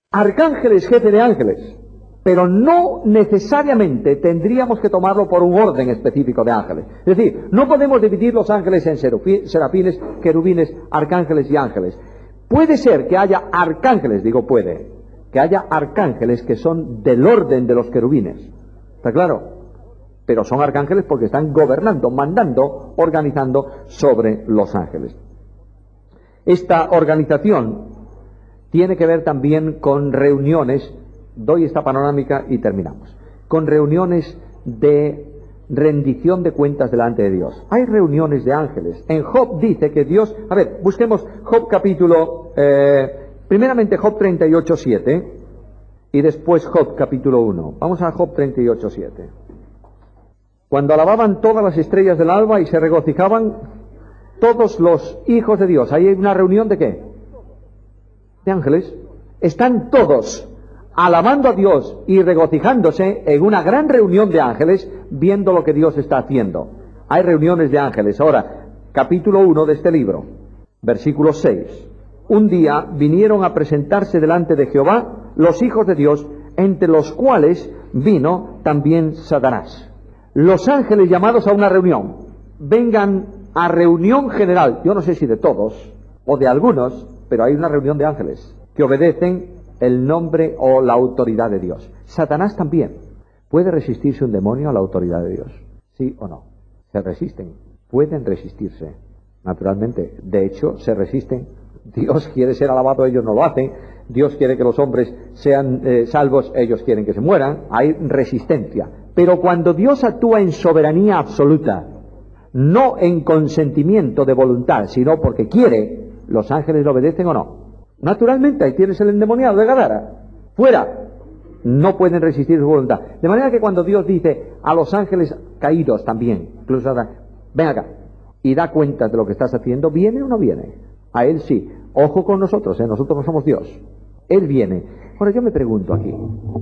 Arcángel es jefe de ángeles, pero no necesariamente tendríamos que tomarlo por un orden específico de ángeles. Es decir, no podemos dividir los ángeles en serafines, querubines, arcángeles y ángeles. Puede ser que haya arcángeles, digo puede, que haya arcángeles que son del orden de los querubines. ¿Está claro? Pero son arcángeles porque están gobernando, mandando, organizando sobre los ángeles. Esta organización tiene que ver también con reuniones, doy esta panorámica y terminamos, con reuniones de rendición de cuentas delante de Dios. Hay reuniones de ángeles. En Job dice que Dios, a ver, busquemos Job capítulo, primeramente Job 38:7 y después Job capítulo 1. Vamos a Job 38:7. Cuando alababan todas las estrellas del alba y se regocijaban todos los hijos de Dios. Ahí hay una reunión de ¿qué? De ángeles. Están todos alabando a Dios y regocijándose en una gran reunión de ángeles, viendo lo que Dios está haciendo. Hay reuniones de ángeles. Ahora, capítulo 1 de este libro, versículo 6. Un día vinieron a presentarse delante de Jehová los hijos de Dios, entre los cuales vino también Satanás. Los ángeles llamados a una reunión, vengan a reunión general, yo no sé si de todos o de algunos, pero hay una reunión de ángeles que obedecen el nombre o la autoridad de Dios. Satanás también. ¿Puede resistirse un demonio a la autoridad de Dios? ¿Sí o no? Se resisten. Pueden resistirse. Naturalmente. De hecho, se resisten. Dios quiere ser alabado, ellos no lo hacen. Dios quiere que los hombres sean salvos, ellos quieren que se mueran. Hay resistencia. Pero cuando Dios actúa en soberanía absoluta, no en consentimiento de voluntad, sino porque quiere, ¿los ángeles le obedecen o no? Naturalmente, ahí tienes el endemoniado de Gadara. Fuera. No pueden resistir su voluntad. De manera que cuando Dios dice a los ángeles caídos también, incluso ven acá, y da cuenta de lo que estás haciendo, ¿viene o no viene? A Él sí. Ojo con nosotros, nosotros no somos Dios. Él viene. Ahora yo me pregunto aquí,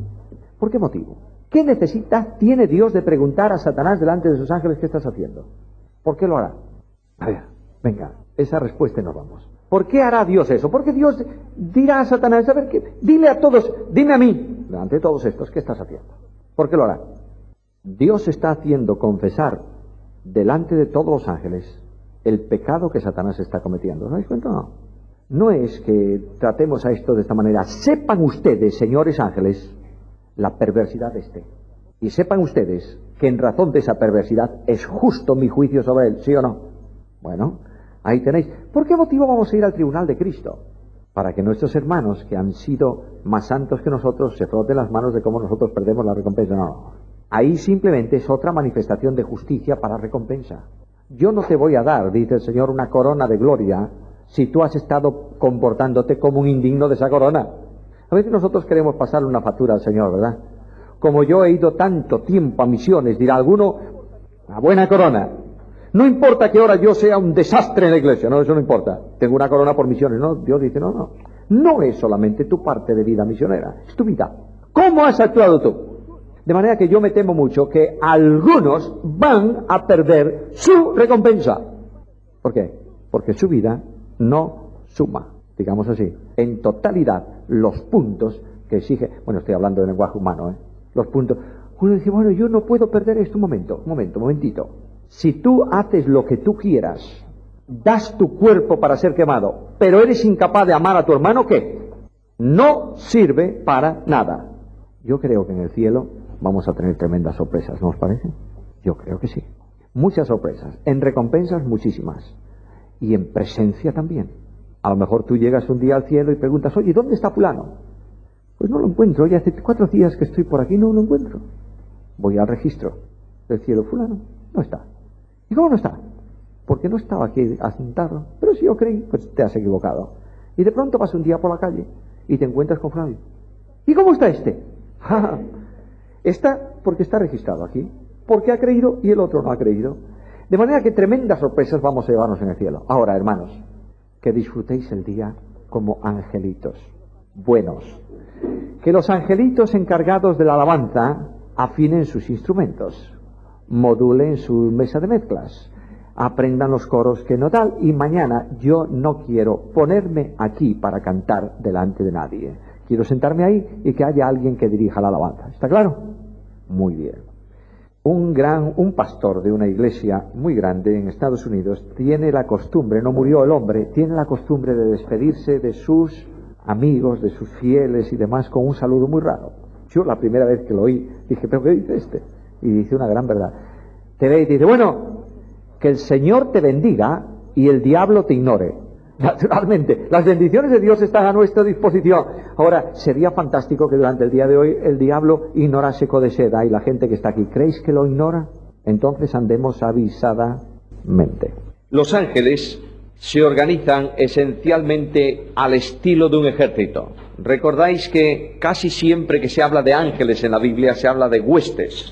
¿por qué motivo? ¿Qué necesidad tiene Dios de preguntar a Satanás delante de sus ángeles qué estás haciendo? ¿Por qué lo hará? A ver, venga, esa respuesta y nos vamos. ¿Por qué hará Dios eso? Porque Dios dirá a Satanás, a ver, dile a todos, dime a mí, delante de todos estos, ¿qué estás haciendo? ¿Por qué lo hará? Dios está haciendo confesar delante de todos los ángeles el pecado que Satanás está cometiendo. ¿No dais cuenta? No. No es que tratemos a esto de esta manera. Sepan ustedes, señores ángeles, la perversidad de este. Y sepan ustedes que en razón de esa perversidad es justo mi juicio sobre él, ¿sí o no? Bueno, ahí tenéis. ¿Por qué motivo vamos a ir al tribunal de Cristo? Para que nuestros hermanos, que han sido más santos que nosotros, se froten las manos de cómo nosotros perdemos la recompensa. No. Ahí simplemente es otra manifestación de justicia para recompensa. Yo no te voy a dar, dice el Señor, una corona de gloria si tú has estado comportándote como un indigno de esa corona. A veces nosotros queremos pasarle una factura al Señor, ¿verdad? Como yo he ido tanto tiempo a misiones, dirá alguno, una buena corona. No importa que ahora yo sea un desastre en la iglesia, no, eso no importa. Tengo una corona por misiones, no. Dios dice, no. No es solamente tu parte de vida misionera, es tu vida. ¿Cómo has actuado tú? De manera que yo me temo mucho que algunos van a perder su recompensa. ¿Por qué? Porque su vida no suma, digamos así, en totalidad los puntos que exige. Bueno, estoy hablando de lenguaje humano, los puntos. Uno dice, bueno, yo no puedo perder esto. Momentito. Si tú haces lo que tú quieras, das tu cuerpo para ser quemado, pero eres incapaz de amar a tu hermano, ¿qué? No sirve para nada. Yo creo que en el cielo vamos a tener tremendas sorpresas, ¿no os parece? Yo creo que sí. Muchas sorpresas. En recompensas, muchísimas. Y en presencia también. A lo mejor tú llegas un día al cielo y preguntas, oye, ¿dónde está fulano? Pues no lo encuentro. Oye, hace 4 días que estoy por aquí, no lo encuentro. Voy al registro del cielo, fulano, no está. ¿Y cómo no está? Porque no estaba aquí asentado. Pero si yo creí, pues te has equivocado. Y de pronto vas un día por la calle y te encuentras con Flavio. ¿Y cómo está este? Está porque está registrado aquí. Porque ha creído y el otro no ha creído. De manera que tremendas sorpresas vamos a llevarnos en el cielo. Ahora, hermanos, que disfrutéis el día como angelitos buenos. Que los angelitos encargados de la alabanza afinen sus instrumentos, modulen su mesa de mezclas, aprendan los coros que no tal. Y mañana yo no quiero ponerme aquí para cantar delante de nadie. Quiero sentarme ahí y que haya alguien que dirija la alabanza. ¿Está claro? Muy bien. Un pastor de una iglesia muy grande en Estados Unidos tiene la costumbre, no murió el hombre, tiene la costumbre de despedirse de sus amigos, de sus fieles y demás con un saludo muy raro. Yo la primera vez que lo oí dije, ¿pero qué dice este? Y dice una gran verdad. Te ve y dice, bueno, que el Señor te bendiga y el diablo te ignore. Naturalmente, las bendiciones de Dios están a nuestra disposición. Ahora, sería fantástico que durante el día de hoy el diablo ignorase Codeseda y la gente que está aquí. ¿Creéis que lo ignora? Entonces andemos avisadamente. Los ángeles se organizan esencialmente al estilo de un ejército. Recordáis que casi siempre que se habla de ángeles en la Biblia se habla de huestes.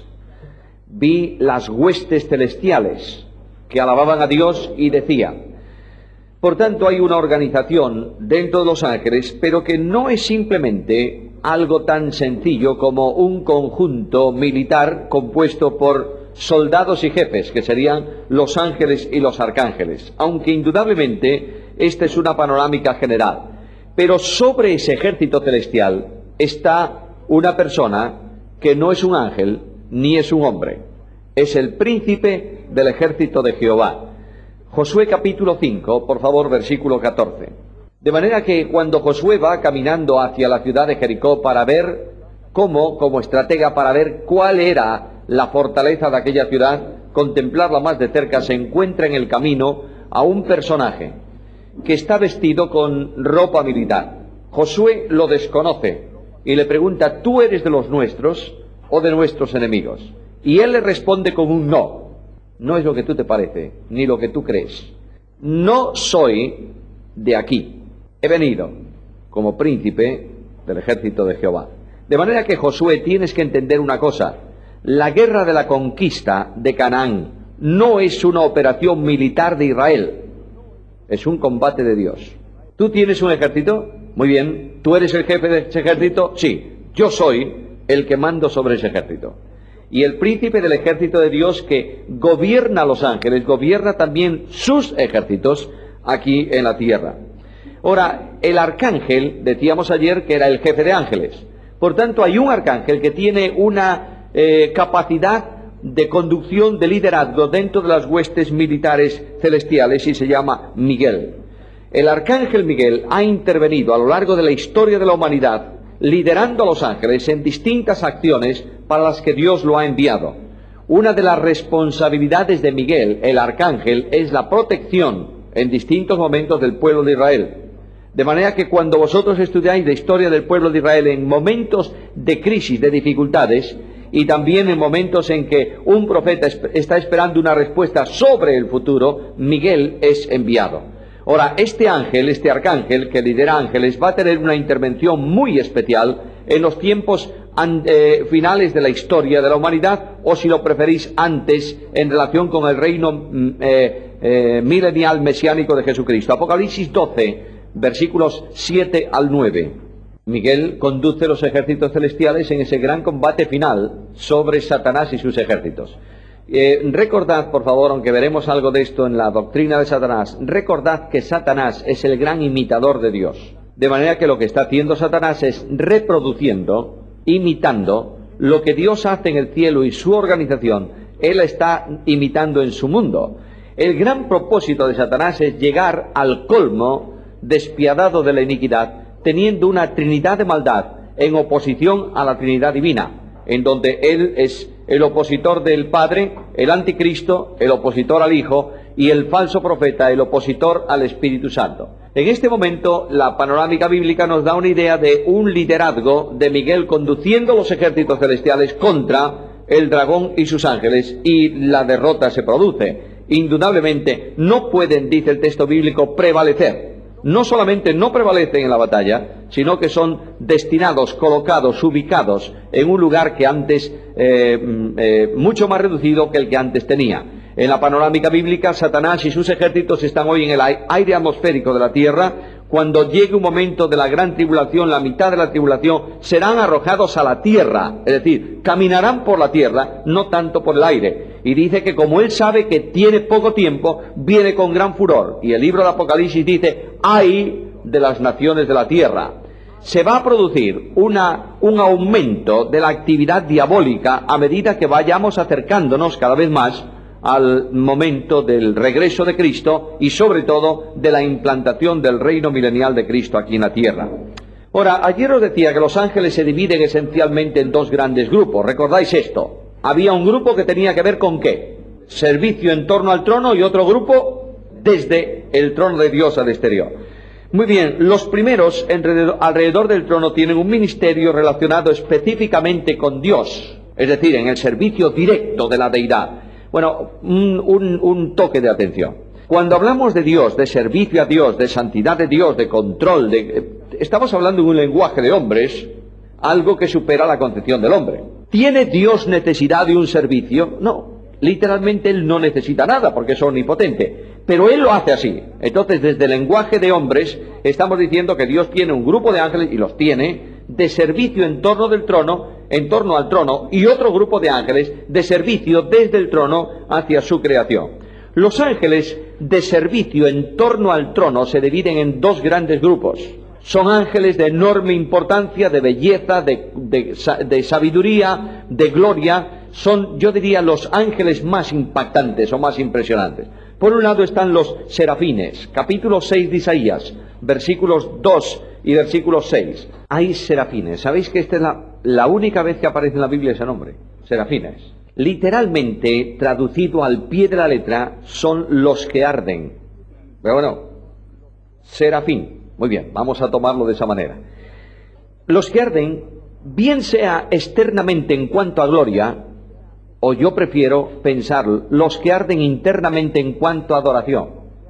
Vi las huestes celestiales que alababan a Dios y decían. Por tanto, hay una organización dentro de los ángeles, pero que no es simplemente algo tan sencillo como un conjunto militar compuesto por soldados y jefes, que serían los ángeles y los arcángeles, aunque indudablemente esta es una panorámica general. Pero sobre ese ejército celestial está una persona que no es un ángel ni es un hombre, es el príncipe del ejército de Jehová. Josué capítulo 5, por favor, versículo 14. De manera que cuando Josué va caminando hacia la ciudad de Jericó para ver como estratega, para ver cuál era la fortaleza de aquella ciudad, contemplarla más de cerca, se encuentra en el camino a un personaje que está vestido con ropa militar. Josué lo desconoce y le pregunta, ¿tú eres de los nuestros o de nuestros enemigos? Y él le responde con un no. No es lo que tú te parece, ni lo que tú crees. No soy de aquí. He venido como príncipe del ejército de Jehová. De manera que, Josué, tienes que entender una cosa. La guerra de la conquista de Canaán no es una operación militar de Israel. Es un combate de Dios. ¿Tú tienes un ejército? Muy bien. ¿Tú eres el jefe de ese ejército? Sí. Yo soy el que mando sobre ese ejército. Y el príncipe del ejército de Dios que gobierna a los ángeles, gobierna también sus ejércitos aquí en la tierra. Ahora, el arcángel, decíamos ayer que era el jefe de ángeles. Por tanto, hay un arcángel que tiene una capacidad de conducción, de liderazgo dentro de las huestes militares celestiales y se llama Miguel. El arcángel Miguel ha intervenido a lo largo de la historia de la humanidad, liderando a los ángeles en distintas acciones para las que Dios lo ha enviado. Una de las responsabilidades de Miguel, el arcángel, es la protección en distintos momentos del pueblo de Israel. De manera que cuando vosotros estudiáis la historia del pueblo de Israel en momentos de crisis, de dificultades, y también en momentos en que un profeta está esperando una respuesta sobre el futuro, Miguel es enviado. Ahora, este ángel, este arcángel que lidera ángeles, va a tener una intervención muy especial en los tiempos finales de la historia de la humanidad, o si lo preferís antes, en relación con el reino milenial mesiánico de Jesucristo. Apocalipsis 12, versículos 7 al 9. Miguel conduce los ejércitos celestiales en ese gran combate final sobre Satanás y sus ejércitos. Recordad, por favor, aunque veremos algo de esto en la doctrina de Satanás, recordad que Satanás es el gran imitador de Dios. De manera que lo que está haciendo Satanás es reproduciendo, imitando lo que Dios hace en el cielo y su organización, él está imitando en su mundo. El gran propósito de Satanás es llegar al colmo despiadado de la iniquidad, teniendo una trinidad de maldad en oposición a la Trinidad divina, en donde él es el opositor del Padre, el anticristo, el opositor al Hijo, y el falso profeta, el opositor al Espíritu Santo. En este momento, la panorámica bíblica nos da una idea de un liderazgo de Miguel conduciendo los ejércitos celestiales contra el dragón y sus ángeles, y la derrota se produce. Indudablemente, no pueden, dice el texto bíblico, prevalecer. No solamente no prevalecen en la batalla, sino que son destinados, colocados, ubicados en un lugar que antes, mucho más reducido que el que antes tenía. En la panorámica bíblica, Satanás y sus ejércitos están hoy en el aire atmosférico de la tierra. Cuando llegue un momento de la gran tribulación, la mitad de la tribulación, serán arrojados a la tierra, es decir, caminarán por la tierra, no tanto por el aire. Y dice que como él sabe que tiene poco tiempo, viene con gran furor. Y el libro de Apocalipsis dice, ¡ay de las naciones de la tierra! se va a producir un aumento de la actividad diabólica a medida que vayamos acercándonos cada vez más al momento del regreso de Cristo y sobre todo de la implantación del reino milenial de Cristo aquí en la tierra. Ahora, ayer os decía que los ángeles se dividen esencialmente en dos grandes grupos. ¿Recordáis esto? Había un grupo que tenía que ver con ¿qué? Servicio en torno al trono, y otro grupo desde el trono de Dios al exterior. Muy bien, los primeros alrededor del trono tienen un ministerio relacionado específicamente con Dios, es decir, en el servicio directo de la deidad. Bueno, un toque de atención. Cuando hablamos de Dios, de servicio a Dios, de santidad de Dios, de control, estamos hablando en un lenguaje de hombres, algo que supera la concepción del hombre. ¿Tiene Dios necesidad de un servicio? No. Literalmente Él no necesita nada porque es omnipotente, pero Él lo hace así. Entonces, desde el lenguaje de hombres, estamos diciendo que Dios tiene un grupo de ángeles, y los tiene, de servicio en torno al trono, y otro grupo de ángeles de servicio desde el trono hacia su creación. Los ángeles de servicio en torno al trono se dividen en dos grandes grupos. Son ángeles de enorme importancia, de belleza, de sabiduría, de gloria. Son, yo diría, los ángeles más impactantes o más impresionantes. Por un lado están los serafines, capítulo 6 de Isaías, versículos 2 y versículo 6. Hay serafines. ¿Sabéis que esta es la única vez que aparece en la Biblia ese nombre? Serafines. Literalmente, traducido al pie de la letra, son los que arden. Pero bueno, serafín. Muy bien, vamos a tomarlo de esa manera. Los que arden, bien sea externamente en cuanto a gloria, o yo prefiero pensar los que arden internamente en cuanto a adoración.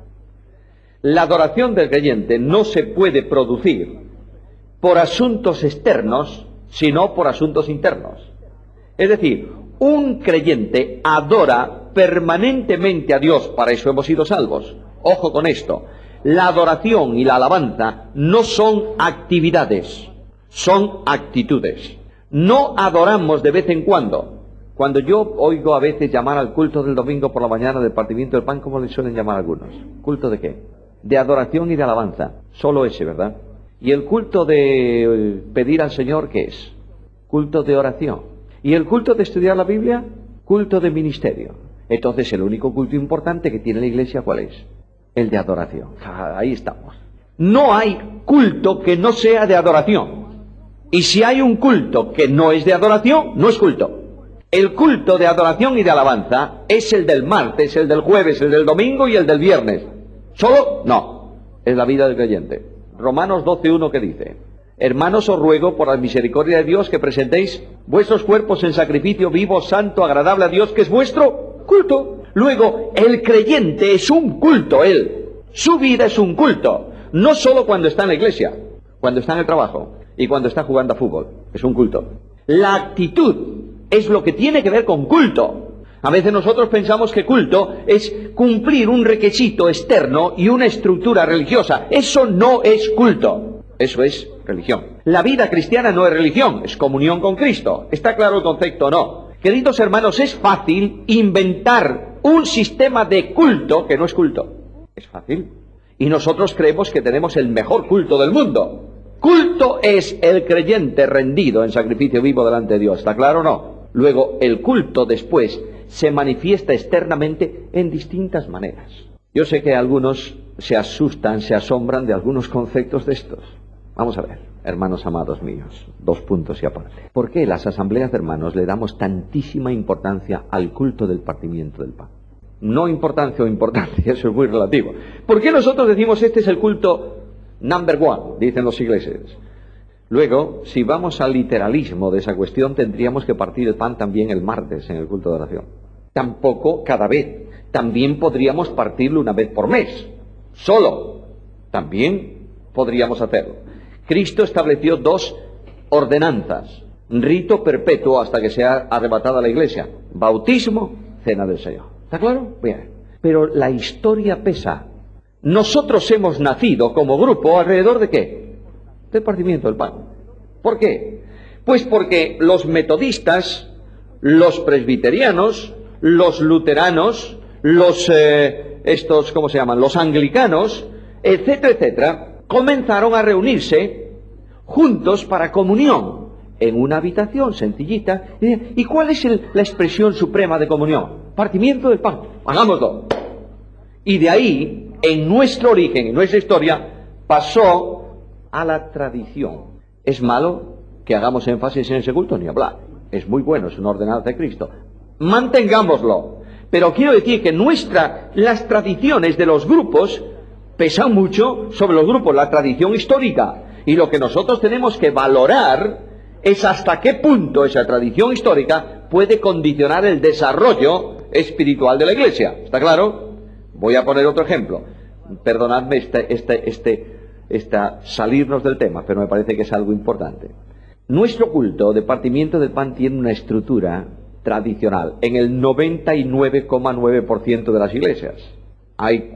La adoración del creyente no se puede producir por asuntos externos, sino por asuntos internos. Es decir, un creyente adora permanentemente a Dios, para eso hemos sido salvos. Ojo con esto, la adoración y la alabanza no son actividades, son actitudes. No adoramos de vez en cuando. Cuando yo oigo a veces llamar al culto del domingo por la mañana del partimiento del pan, ¿cómo le suelen llamar algunos? ¿Culto de qué? De adoración y de alabanza. Solo ese, ¿verdad? ¿Y el culto de pedir al Señor qué es? Culto de oración. ¿Y el culto de estudiar la Biblia? Culto de ministerio. Entonces, el único culto importante que tiene la Iglesia, ¿cuál es? El de adoración. Ahí estamos. No hay culto que no sea de adoración. Y si hay un culto que no es de adoración, no es culto. El culto de adoración y de alabanza es el del martes, el del jueves, el del domingo y el del viernes. ¿Solo? No. Es la vida del creyente. Romanos 12:1, ¿qué dice? Hermanos, os ruego por la misericordia de Dios que presentéis vuestros cuerpos en sacrificio vivo, santo, agradable a Dios, que es vuestro culto. Luego, el creyente es un culto, él. Su vida es un culto. No solo cuando está en la iglesia, cuando está en el trabajo y cuando está jugando a fútbol. Es un culto. La actitud es lo que tiene que ver con culto. A veces nosotros pensamos que culto es cumplir un requisito externo y una estructura religiosa. Eso no es culto. Eso es religión. La vida cristiana no es religión, es comunión con Cristo. ¿Está claro el concepto o no? Queridos hermanos, es fácil inventar un sistema de culto que no es culto. Es fácil. Y nosotros creemos que tenemos el mejor culto del mundo. Culto es el creyente rendido en sacrificio vivo delante de Dios. ¿Está claro o no? Luego, el culto después se manifiesta externamente en distintas maneras. Yo sé que algunos se asustan, se asombran de algunos conceptos de estos. Vamos a ver, hermanos amados míos, 2 puntos y aparte. ¿Por qué las asambleas de hermanos le damos tantísima importancia al culto del partimiento del pan? No importancia o importancia, eso es muy relativo. ¿Por qué nosotros decimos este es el culto number one, dicen los ingleses? Luego, si vamos al literalismo de esa cuestión, tendríamos que partir el pan también el martes en el culto de oración. Tampoco cada vez. También podríamos partirlo una vez por mes. Solo. También podríamos hacerlo. Cristo estableció 2 ordenanzas. Rito perpetuo hasta que sea arrebatada la iglesia. Bautismo, cena del Señor. ¿Está claro? Bien. Pero la historia pesa. Nosotros hemos nacido como grupo alrededor de ¿qué? Del partimiento del pan. ¿Por qué? Pues porque los metodistas, los presbiterianos, los luteranos, los ¿cómo se llaman? Los anglicanos, etcétera, etcétera, comenzaron a reunirse juntos para comunión, en una habitación sencillita. ¿Y cuál es la expresión suprema de comunión? Partimiento del pan. Hagámoslo. Y de ahí, en nuestro origen, en nuestra historia, pasó a la tradición. ¿Es malo que hagamos énfasis en ese culto? Ni hablar. Es muy bueno, es una ordenanza de Cristo. Mantengámoslo. Pero quiero decir que las tradiciones de los grupos pesan mucho sobre los grupos, la tradición histórica. Y lo que nosotros tenemos que valorar es hasta qué punto esa tradición histórica puede condicionar el desarrollo espiritual de la Iglesia. ¿Está claro? Voy a poner otro ejemplo. Perdonadme salirnos del tema, pero me parece que es algo importante. Nuestro culto de partimiento del pan tiene una estructura tradicional en el 99,9% de las iglesias. Hay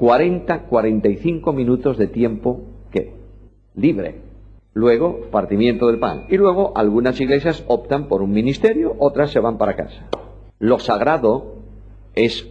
45 minutos de tiempo, ¿qué? Libre. Luego, partimiento del pan. Y luego, algunas iglesias optan por un ministerio, otras se van para casa. Lo sagrado es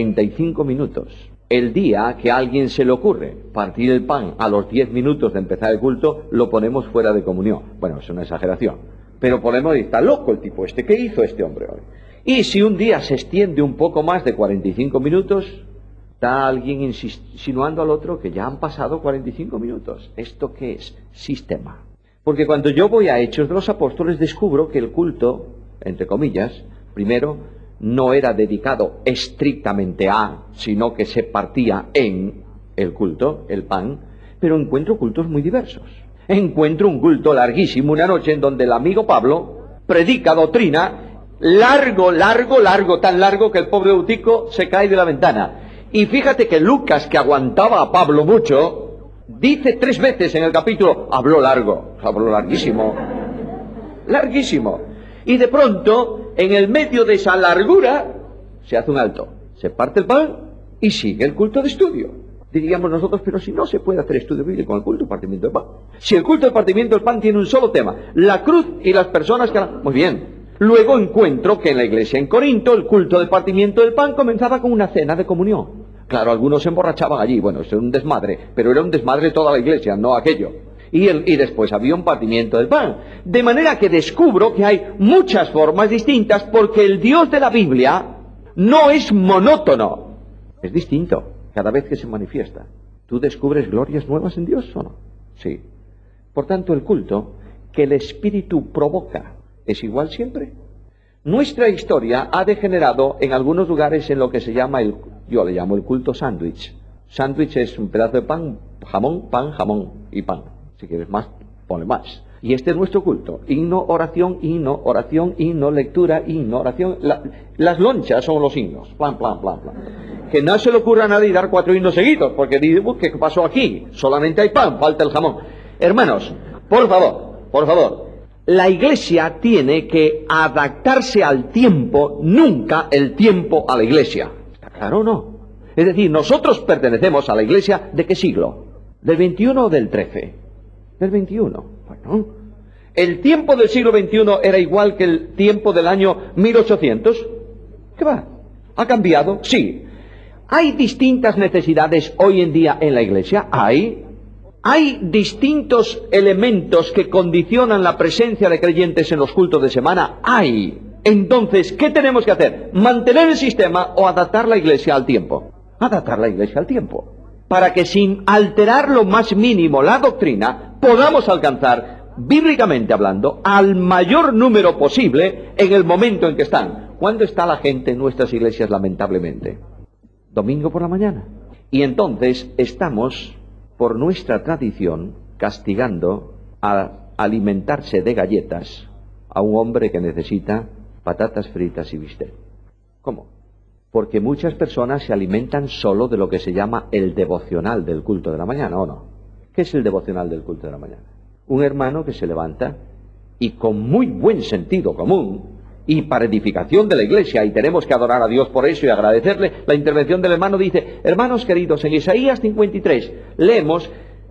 45 minutos. El día que a alguien se le ocurre partir el pan a los 10 minutos de empezar el culto, lo ponemos fuera de comunión. Bueno, es una exageración. Pero ponemos, está loco el tipo este. ¿Qué hizo este hombre hoy? Y si un día se extiende un poco más de 45 minutos, está alguien insinuando al otro que ya han pasado 45 minutos. ¿Esto qué es? Sistema. Porque cuando yo voy a Hechos de los Apóstoles, descubro que el culto, entre comillas, primero, no era dedicado estrictamente a, sino que se partía en el culto, el pan, pero encuentro cultos muy diversos. Encuentro un culto larguísimo, una noche en donde el amigo Pablo predica doctrina, largo, tan largo que el pobre Eutico se cae de la ventana. Y fíjate que Lucas, que aguantaba a Pablo mucho, dice 3 veces en el capítulo, habló larguísimo, larguísimo. Y de pronto, en el medio de esa largura, se hace un alto, se parte el pan y sigue el culto de estudio. Diríamos nosotros, pero si no se puede hacer estudio bíblico con el culto de partimiento del pan. Si el culto de partimiento del pan tiene un solo tema, la cruz y las personas que... Muy bien. Luego encuentro que en la iglesia en Corinto el culto de partimiento del pan comenzaba con una cena de comunión. Claro, algunos se emborrachaban allí, bueno, eso era un desmadre, pero era un desmadre toda la iglesia, no aquello. Y después había un partimiento del pan. De manera que descubro que hay muchas formas distintas porque el Dios de la Biblia no es monótono, es distinto cada vez que se manifiesta. ¿Tú descubres glorias nuevas en Dios o no? Sí. Por tanto, el culto que el Espíritu provoca es igual siempre. Nuestra historia ha degenerado en algunos lugares en lo que se llama yo le llamo el culto sándwich. Sándwich es un pedazo de pan, jamón y pan. Si quieres más, ponle más. Y este es nuestro culto. Himno, oración, lectura, himno, oración. Las lonchas son los himnos. Plan. Que no se le ocurra a nadie dar 4 himnos seguidos, porque digo, ¿qué pasó aquí? Solamente hay pan, falta el jamón. Hermanos, por favor. La iglesia tiene que adaptarse al tiempo, nunca el tiempo a la iglesia. ¿Está claro o no? Es decir, nosotros pertenecemos a la iglesia ¿de qué siglo? ¿Del 21 o del 13? Del 21. Bueno, ¿el tiempo del siglo XXI era igual que el tiempo del año 1800? ¿Qué va? ¿Ha cambiado? Sí. ¿Hay distintas necesidades hoy en día en la iglesia? ¿Hay distintos elementos que condicionan la presencia de creyentes en los cultos de semana? Hay. Entonces, ¿qué tenemos que hacer? ¿Mantener el sistema o adaptar la iglesia al tiempo? Adaptar la iglesia al tiempo. Para que sin alterar lo más mínimo la doctrina, podamos alcanzar, bíblicamente hablando, al mayor número posible en el momento en que están. ¿Cuándo está la gente en nuestras iglesias, lamentablemente? Domingo por la mañana. Y entonces estamos, por nuestra tradición, castigando a alimentarse de galletas a un hombre que necesita patatas fritas y bistec. ¿Cómo? Porque muchas personas se alimentan solo de lo que se llama el devocional del culto de la mañana, ¿o no? ¿Qué es el devocional del culto de la mañana? Un hermano que se levanta y con muy buen sentido común y para edificación de la iglesia, y tenemos que adorar a Dios por eso y agradecerle, la intervención del hermano dice: hermanos queridos, en Isaías 53 leemos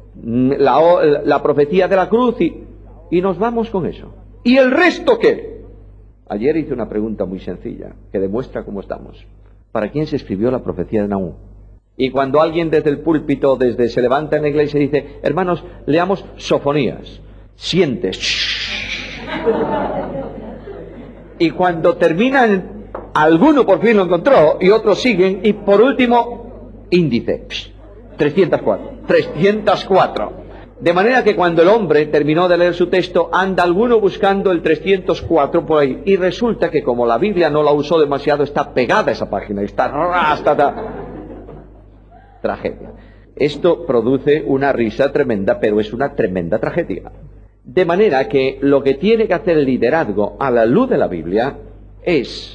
la profecía de la cruz y nos vamos con eso. ¿Y el resto qué? Ayer hice una pregunta muy sencilla que demuestra cómo estamos. ¿Para quién se escribió la profecía de Nahum? Y cuando alguien desde el púlpito, se levanta en la iglesia y dice: hermanos, leamos Sofonías. sientes. Y cuando terminan, alguno por fin lo encontró y otros siguen, y por último, índice, 304. De manera que cuando el hombre terminó de leer su texto, anda alguno buscando el 304 por ahí, y resulta que como la Biblia no la usó demasiado, está pegada a esa página, está tragedia. Esto produce una risa tremenda, pero es una tremenda tragedia. De manera que lo que tiene que hacer el liderazgo a la luz de la Biblia es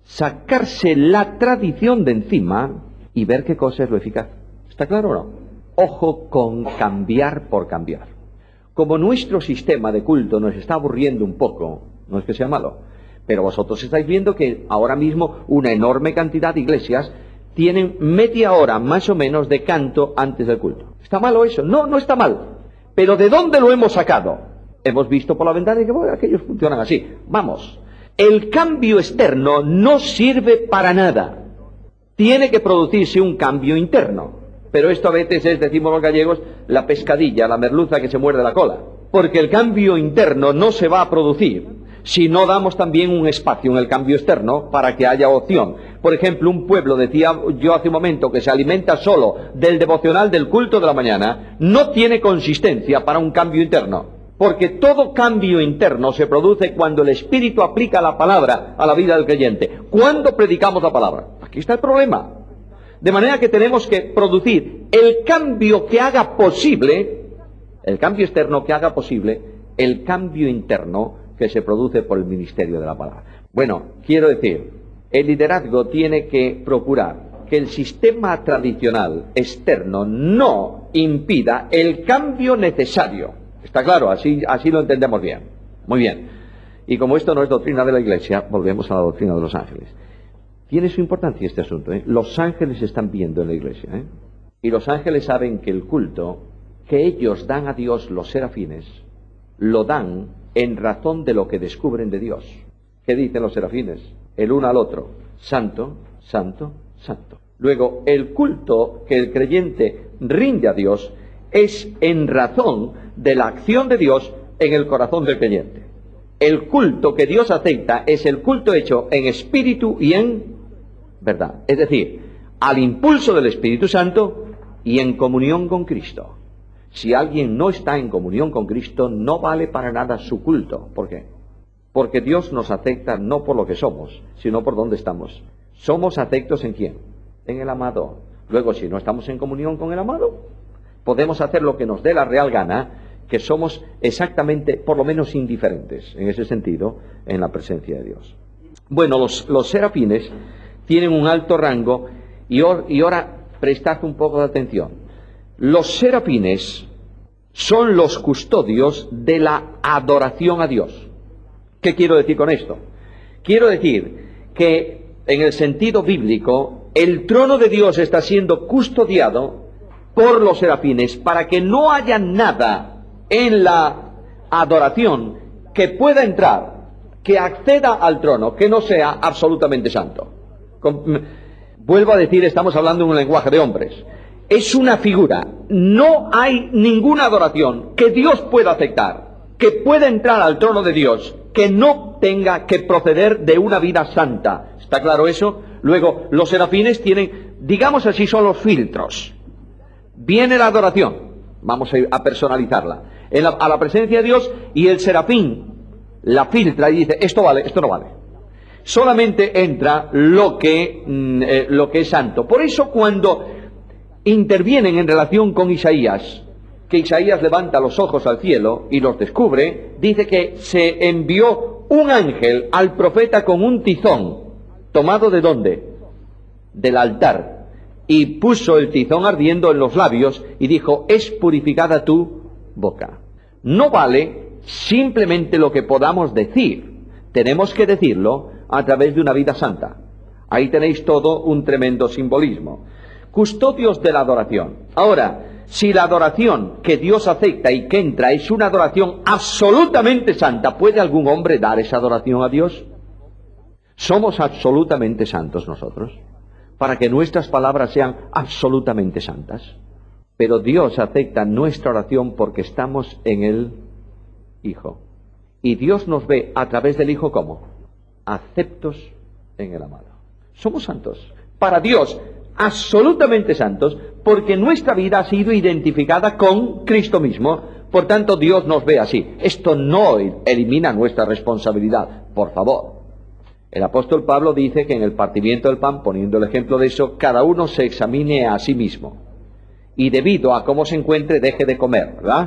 sacarse la tradición de encima y ver qué cosa es lo eficaz. ¿Está claro o no? Ojo con cambiar por cambiar. Como nuestro sistema de culto nos está aburriendo un poco, no es que sea malo, pero vosotros estáis viendo que ahora mismo una enorme cantidad de iglesias tienen media hora más o menos de canto antes del culto. ¿Está malo eso? No, no está mal. Pero ¿de dónde lo hemos sacado? Hemos visto por la ventana y que bueno, aquellos funcionan así. Vamos, el cambio externo no sirve para nada. Tiene que producirse un cambio interno. Pero esto a veces es, decimos los gallegos, la pescadilla, la merluza que se muerde la cola. Porque el cambio interno no se va a producir si no damos también un espacio en el cambio externo para que haya opción. Por ejemplo, un pueblo, decía yo hace un momento, que se alimenta solo del devocional del culto de la mañana, no tiene consistencia para un cambio interno. Porque todo cambio interno se produce cuando el Espíritu aplica la palabra a la vida del creyente. ¿Cuándo predicamos la palabra? Aquí está el problema. De manera que tenemos que producir el cambio que haga posible, el cambio externo que haga posible, el cambio interno que se produce por el ministerio de la palabra. Bueno, quiero decir, el liderazgo tiene que procurar que el sistema tradicional externo no impida el cambio necesario. ¿Está claro? Así lo entendemos bien. Muy bien. Y como esto no es doctrina de la Iglesia, volvemos a la doctrina de los ángeles. Tiene su importancia este asunto, ¿eh? Los ángeles están viendo en la Iglesia, ¿eh? Y los ángeles saben que el culto que ellos dan a Dios, los serafines, lo dan en razón de lo que descubren de Dios. ¿Qué dicen los serafines? El uno al otro: santo, santo, santo. Luego, el culto que el creyente rinde a Dios es en razón de la acción de Dios en el corazón del creyente. El culto que Dios acepta es el culto hecho en espíritu y en verdad. Es decir, al impulso del Espíritu Santo y en comunión con Cristo. Si alguien no está en comunión con Cristo, no vale para nada su culto. ¿Por qué? Porque Dios nos acepta no por lo que somos, sino por dónde estamos. ¿Somos aceptos en quién? En el amado. Luego, si no estamos en comunión con el amado, podemos hacer lo que nos dé la real gana, que somos exactamente, por lo menos, indiferentes, en ese sentido, en la presencia de Dios. Bueno, los serafines tienen un alto rango, y ahora prestad un poco de atención. Los serafines son los custodios de la adoración a Dios. ¿Qué quiero decir con esto? Quiero decir que, en el sentido bíblico, el trono de Dios está siendo custodiado por los serafines para que no haya nada en la adoración que pueda entrar, que acceda al trono, que no sea absolutamente santo. Vuelvo a decir, estamos hablando en un lenguaje de hombres. Es una figura. No hay ninguna adoración que Dios pueda aceptar, que pueda entrar al trono de Dios, que no tenga que proceder de una vida santa. ¿Está claro eso? Luego, los serafines tienen, digamos así, son los filtros. Viene la adoración, vamos a personalizarla, a la presencia de Dios, y el serafín la filtra y dice: esto vale, esto no vale. Solamente entra lo que es santo. Por eso, cuando intervienen en relación con Isaías, que Isaías levanta los ojos al cielo y los descubre, dice que se envió un ángel al profeta con un tizón, tomado ¿de dónde? Del altar, y puso el tizón ardiendo en los labios y dijo: es purificada tu boca. No vale simplemente lo que podamos decir, tenemos que decirlo a través de una vida santa. Ahí tenéis todo un tremendo simbolismo. Custodios de la adoración. Ahora, si la adoración que Dios acepta y que entra es una adoración absolutamente santa, ¿puede algún hombre dar esa adoración a Dios? ¿Somos absolutamente santos nosotros? Para que nuestras palabras sean absolutamente santas. Pero Dios acepta nuestra oración porque estamos en el Hijo. Y Dios nos ve a través del Hijo como aceptos en el amado. Somos santos. Para Dios, absolutamente santos, porque nuestra vida ha sido identificada con Cristo mismo. Por tanto, Dios nos ve así. Esto no elimina nuestra responsabilidad, por favor. El apóstol Pablo dice que en el partimiento del pan, poniendo el ejemplo de eso, cada uno se examine a sí mismo. Y debido a cómo se encuentre, deje de comer, ¿verdad?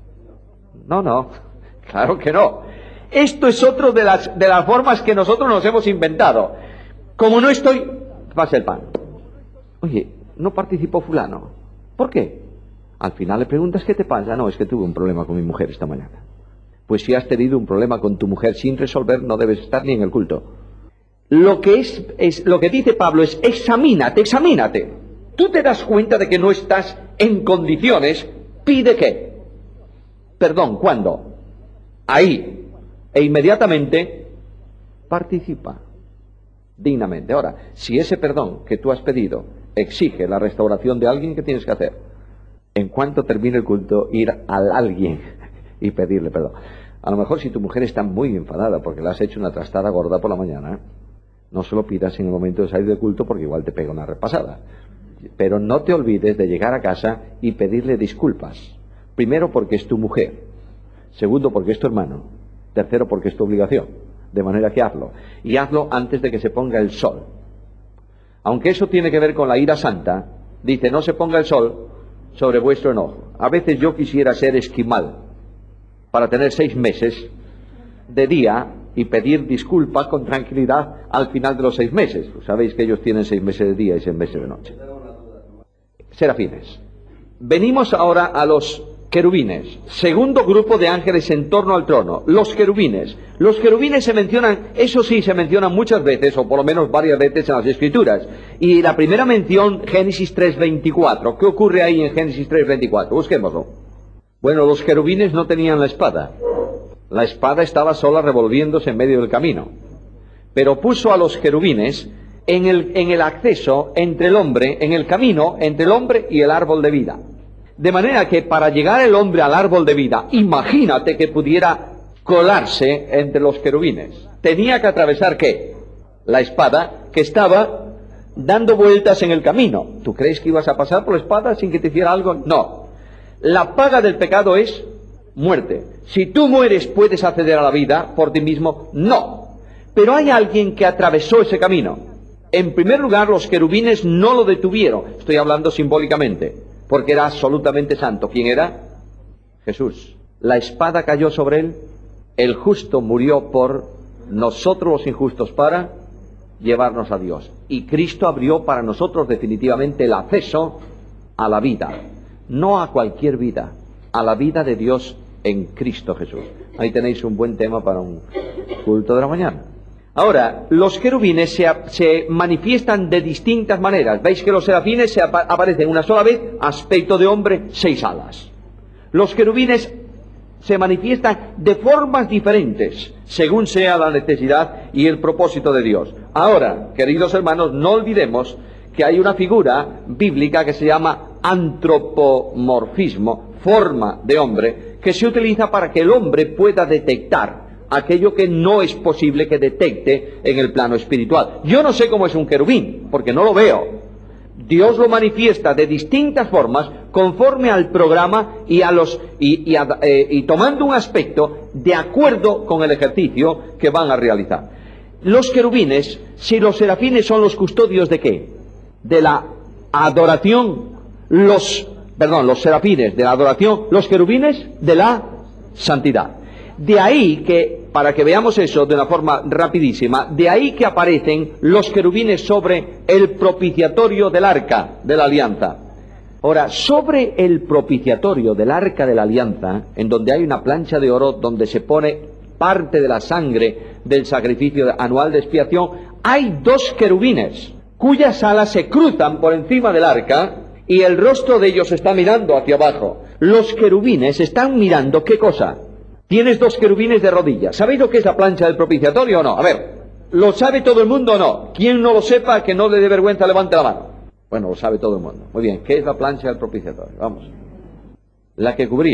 No, claro que no. Esto es otra de las formas que nosotros nos hemos inventado. Como no estoy, pasa el pan. Oye, no participó fulano. ¿Por qué? Al final le preguntas qué te pasa. No, es que tuve un problema con mi mujer esta mañana. Pues si has tenido un problema con tu mujer sin resolver, no debes estar ni en el culto. Lo que lo que dice Pablo es examínate. Tú te das cuenta de que no estás en condiciones, pide qué. Perdón, ¿cuándo? Ahí. E inmediatamente participa dignamente. Ahora, si ese perdón que tú has pedido exige la restauración de alguien, ¿qué tienes que hacer? En cuanto termine el culto, ir al alguien y pedirle perdón. A lo mejor si tu mujer está muy enfadada porque le has hecho una trastada gorda por la mañana, no se lo pidas en el momento de salir del culto porque igual te pega una repasada. Pero no te olvides de llegar a casa y pedirle disculpas. Primero porque es tu mujer. Segundo porque es tu hermano. Tercero porque es tu obligación. De manera que hazlo. Y hazlo antes de que se ponga el sol. Aunque eso tiene que ver con la ira santa, dice no se ponga el sol sobre vuestro enojo. A veces yo quisiera ser esquimal para tener 6 meses de día y pedir disculpas con tranquilidad al final de los 6 meses. Sabéis que ellos tienen 6 meses de día y 6 meses de noche. Serafines. Venimos ahora a los querubines, segundo grupo de ángeles en torno al trono, los querubines. Los querubines se mencionan, eso sí, se mencionan muchas veces, o por lo menos varias veces en las Escrituras. Y la primera mención, Génesis 3:24. ¿Qué ocurre ahí en Génesis 3:24? Busquémoslo. Bueno, los querubines no tenían la espada. La espada estaba sola revolviéndose en medio del camino. Pero puso a los querubines en el acceso entre el hombre, en el camino entre el hombre y el árbol de vida. De manera que para llegar el hombre al árbol de vida, imagínate que pudiera colarse entre los querubines. Tenía que atravesar ¿qué? La espada que estaba dando vueltas en el camino. ¿Tú crees que ibas a pasar por la espada sin que te hiciera algo? No. La paga del pecado es muerte. Si tú mueres, ¿puedes acceder a la vida por ti mismo? No. Pero hay alguien que atravesó ese camino. En primer lugar, los querubines no lo detuvieron. Estoy hablando simbólicamente, porque era absolutamente santo. ¿Quién era? Jesús. La espada cayó sobre él. El justo murió por nosotros los injustos para llevarnos a Dios. Y Cristo abrió para nosotros definitivamente el acceso a la vida. No a cualquier vida, a la vida de Dios en Cristo Jesús. Ahí tenéis un buen tema para un culto de la mañana. Ahora, los querubines se manifiestan de distintas maneras. Veis que los serafines aparecen una sola vez, aspecto de hombre, 6 alas. Los querubines se manifiestan de formas diferentes, según sea la necesidad y el propósito de Dios. Ahora, queridos hermanos, no olvidemos que hay una figura bíblica que se llama antropomorfismo, forma de hombre, que se utiliza para que el hombre pueda detectar aquello que no es posible que detecte en el plano espiritual. Yo no sé cómo es un querubín, porque no lo veo. Dios lo manifiesta de distintas formas, conforme al programa y tomando un aspecto de acuerdo con el ejercicio que van a realizar. Los querubines, si los serafines son los custodios ¿de qué? De la adoración, los serafines de la adoración, los querubines de la santidad. De ahí que, para que veamos eso de una forma rapidísima, de ahí que aparecen los querubines sobre el propiciatorio del arca de la alianza. Ahora, sobre el propiciatorio del arca de la alianza, en donde hay una plancha de oro donde se pone parte de la sangre del sacrificio anual de expiación, hay 2 querubines, cuyas alas se cruzan por encima del arca y el rostro de ellos está mirando hacia abajo. Los querubines están mirando, ¿qué cosa? Tienes 2 querubines de rodillas. ¿Sabéis lo que es la plancha del propiciatorio o no? A ver, ¿lo sabe todo el mundo o no? Quien no lo sepa, que no le dé vergüenza, levante la mano. Bueno, lo sabe todo el mundo. Muy bien, ¿qué es la plancha del propiciatorio? Vamos. La que cubría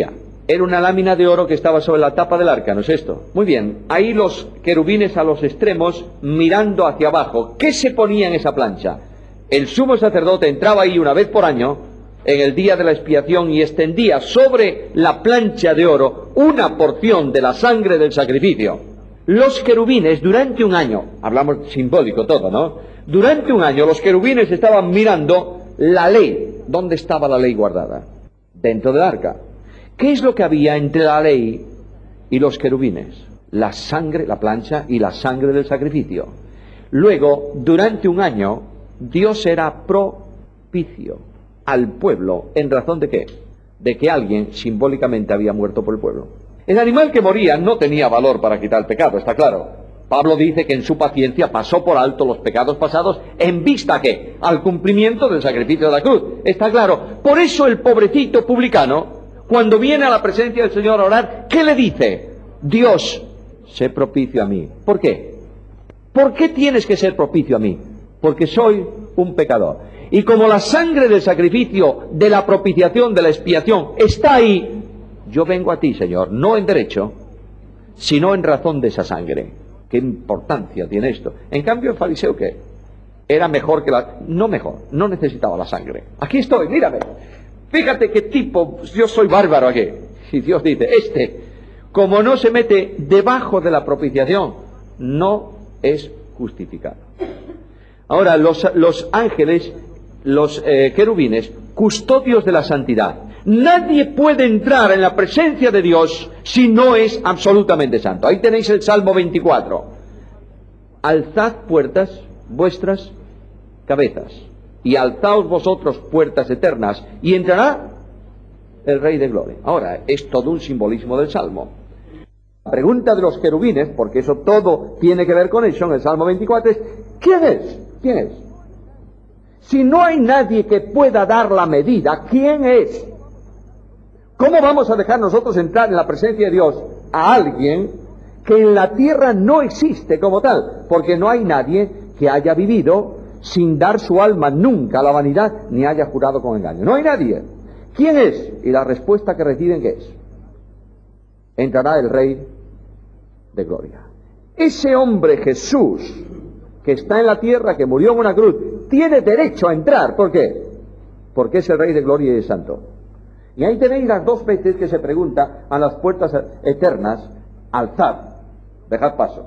Era una lámina de oro que estaba sobre la tapa del arca, ¿no es esto? Muy bien, ahí los querubines a los extremos mirando hacia abajo. ¿Qué se ponía en esa plancha? El sumo sacerdote entraba ahí una vez por año, en el día de la expiación, y extendía sobre la plancha de oro una porción de la sangre del sacrificio. Los querubines durante un año, hablamos simbólico todo, ¿no? Durante un año los querubines estaban mirando la ley. ¿Dónde estaba la ley guardada? Dentro del arca. ¿Qué es lo que había entre la ley y los querubines? La sangre, la plancha y la sangre del sacrificio. Luego, durante un año, Dios era propicio al pueblo. ¿En razón de qué? De que alguien simbólicamente había muerto por el pueblo. El animal que moría no tenía valor para quitar el pecado, está claro. Pablo dice que en su paciencia pasó por alto los pecados pasados en vista ¿qué? Al cumplimiento del sacrificio de la cruz. Está claro. Por eso el pobrecito publicano, cuando viene a la presencia del Señor a orar, ¿qué le dice? Dios, sé propicio a mí. ¿Por qué? ¿Por qué tienes que ser propicio a mí? Porque soy un pecador. Y como la sangre del sacrificio, de la propiciación, de la expiación, está ahí, yo vengo a ti, Señor, no en derecho, sino en razón de esa sangre. ¿Qué importancia tiene esto? En cambio, el fariseo, ¿qué? Era mejor que la... No mejor, no necesitaba la sangre. Aquí estoy, mírame. Fíjate qué tipo, yo soy bárbaro aquí. Y Dios dice, como no se mete debajo de la propiciación, no es justificado. Ahora, los ángeles, los querubines, custodios de la santidad. Nadie puede entrar en la presencia de Dios si no es absolutamente santo. Ahí tenéis el Salmo 24. Alzad puertas vuestras cabezas, y alzaos vosotros puertas eternas, y entrará el Rey de Gloria. Ahora, es todo un simbolismo del Salmo. La pregunta de los querubines, porque eso todo tiene que ver con eso, en el Salmo 24 es, ¿quién es? ¿Quién es? Si no hay nadie que pueda dar la medida, ¿quién es? ¿Cómo vamos a dejar nosotros entrar en la presencia de Dios a alguien que en la tierra no existe como tal? Porque no hay nadie que haya vivido sin dar su alma nunca a la vanidad, ni haya jurado con engaño. No hay nadie. ¿Quién es? Y la respuesta que reciben, ¿qué es? Entrará el Rey de Gloria. Ese hombre Jesús, que está en la tierra, que murió en una cruz, tiene derecho a entrar. ¿Por qué? Porque es el Rey de Gloria y es santo. Y ahí tenéis las dos veces que se pregunta a las puertas eternas, alzad, dejad paso.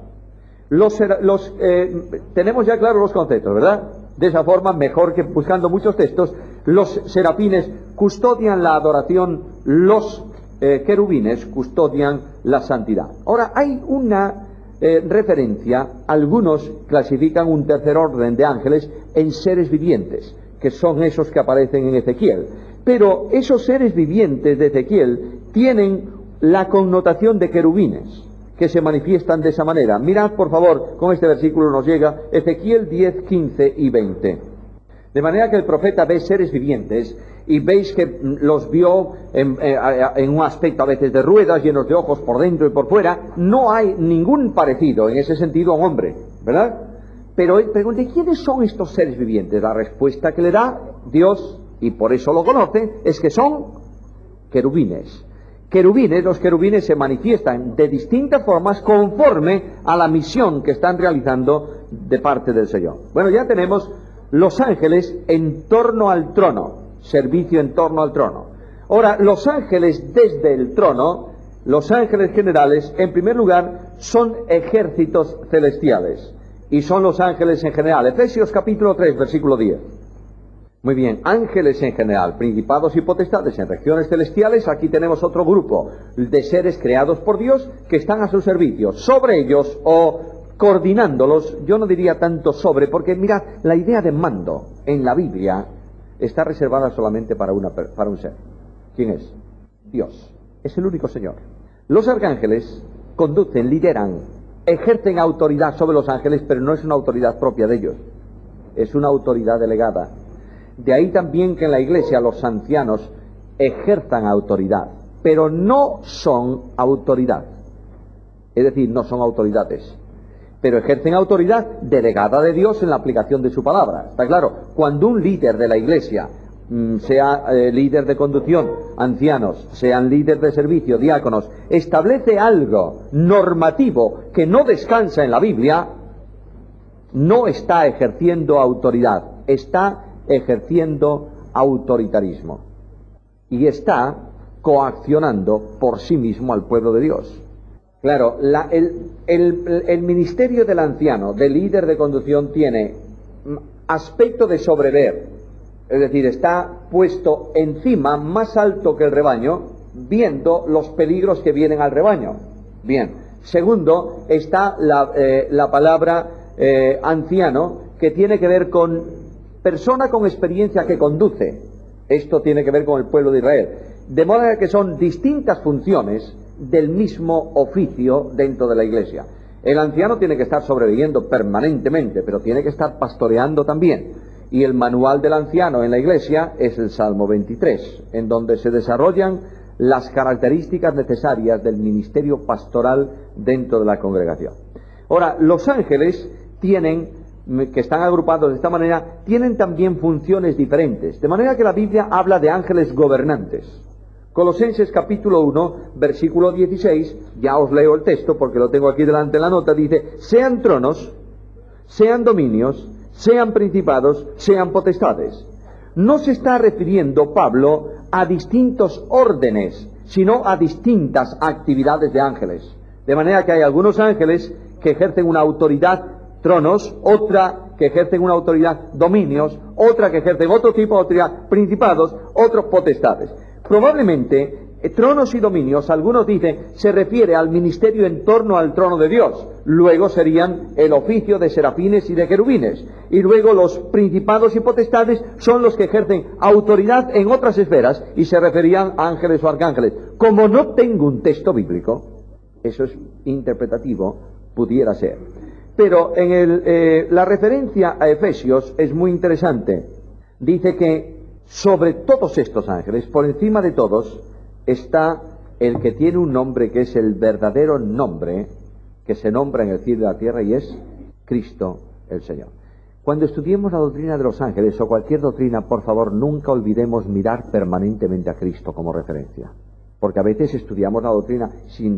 Tenemos ya claros los conceptos, ¿verdad? De esa forma, mejor que buscando muchos textos, los serafines custodian la adoración, los querubines custodian la santidad. Ahora, hay una referencia, algunos clasifican un tercer orden de ángeles en seres vivientes, que son esos que aparecen en Ezequiel. Pero esos seres vivientes de Ezequiel tienen la connotación de querubines, que se manifiestan de esa manera. Mirad, por favor, con este versículo nos llega Ezequiel 10, 15 y 20. De manera que el profeta ve seres vivientes, y veis que los vio en un aspecto a veces de ruedas, llenos de ojos por dentro y por fuera. No hay ningún parecido en ese sentido a un hombre, ¿verdad? Pero él pregunta, ¿quiénes son estos seres vivientes? La respuesta que le da Dios, y por eso lo conoce, es que son querubines. Los querubines se manifiestan de distintas formas conforme a la misión que están realizando de parte del Señor. Bueno, ya tenemos los ángeles en torno al trono, servicio en torno al trono. Ahora, los ángeles desde el trono, los ángeles generales, en primer lugar, son ejércitos celestiales, y son los ángeles en general. Efesios capítulo 3, versículo 10. Muy bien, ángeles en general, principados y potestades en regiones celestiales. Aquí tenemos otro grupo de seres creados por Dios que están a su servicio. Sobre ellos, o coordinándolos, yo no diría tanto sobre, porque mirad, la idea de mando en la Biblia está reservada solamente para un ser. ¿Quién es? Dios. Es el único Señor. Los arcángeles conducen, lideran, ejercen autoridad sobre los ángeles, pero no es una autoridad propia de ellos. Es una autoridad delegada. De ahí también que en la iglesia los ancianos ejerzan autoridad, pero no son autoridad. Es decir, no son autoridades, pero ejercen autoridad delegada de Dios en la aplicación de su palabra. Está claro, cuando un líder de la iglesia sea líder de conducción, ancianos, sean líderes de servicio, diáconos, establece algo normativo que no descansa en la Biblia, no está ejerciendo autoridad, está ejerciendo autoritarismo y está coaccionando por sí mismo al pueblo de Dios. Claro, el ministerio del anciano, del líder de conducción, tiene aspecto de sobrever, es decir, está puesto encima, más alto que el rebaño, viendo los peligros que vienen al rebaño. Bien. Segundo, está la palabra anciano, que tiene que ver con persona con experiencia que conduce. Esto tiene que ver con el pueblo de Israel. De modo que son distintas funciones del mismo oficio dentro de la iglesia. El anciano tiene que estar sobreviviendo permanentemente, pero tiene que estar pastoreando también. Y el manual del anciano en la iglesia es el Salmo 23, en donde se desarrollan las características necesarias del ministerio pastoral dentro de la congregación. Ahora, los ángeles que están agrupados de esta manera, tienen también funciones diferentes, de manera que la Biblia habla de ángeles gobernantes. Colosenses capítulo 1, versículo 16, ya os leo el texto porque lo tengo aquí delante en la nota, dice: sean tronos, sean dominios, sean principados, sean potestades. No se está refiriendo Pablo a distintos órdenes, sino a distintas actividades de ángeles. De manera que hay algunos ángeles que ejercen una autoridad, tronos, otra que ejercen una autoridad, dominios, otra que ejercen otro tipo de autoridad, principados, otros potestades. Probablemente tronos y dominios, algunos dicen, se refiere al ministerio en torno al trono de Dios. Luego serían el oficio de serafines y de querubines. Y luego los principados y potestades son los que ejercen autoridad en otras esferas y se referían a ángeles o arcángeles. Como no tengo un texto bíblico, eso es interpretativo, pudiera ser. Pero en la referencia a Efesios es muy interesante. Dice que sobre todos estos ángeles, por encima de todos, está el que tiene un nombre que es el verdadero nombre que se nombra en el cielo y la tierra, y es Cristo el Señor. Cuando estudiemos la doctrina de los ángeles o cualquier doctrina, por favor, nunca olvidemos mirar permanentemente a Cristo como referencia. Porque a veces estudiamos la doctrina,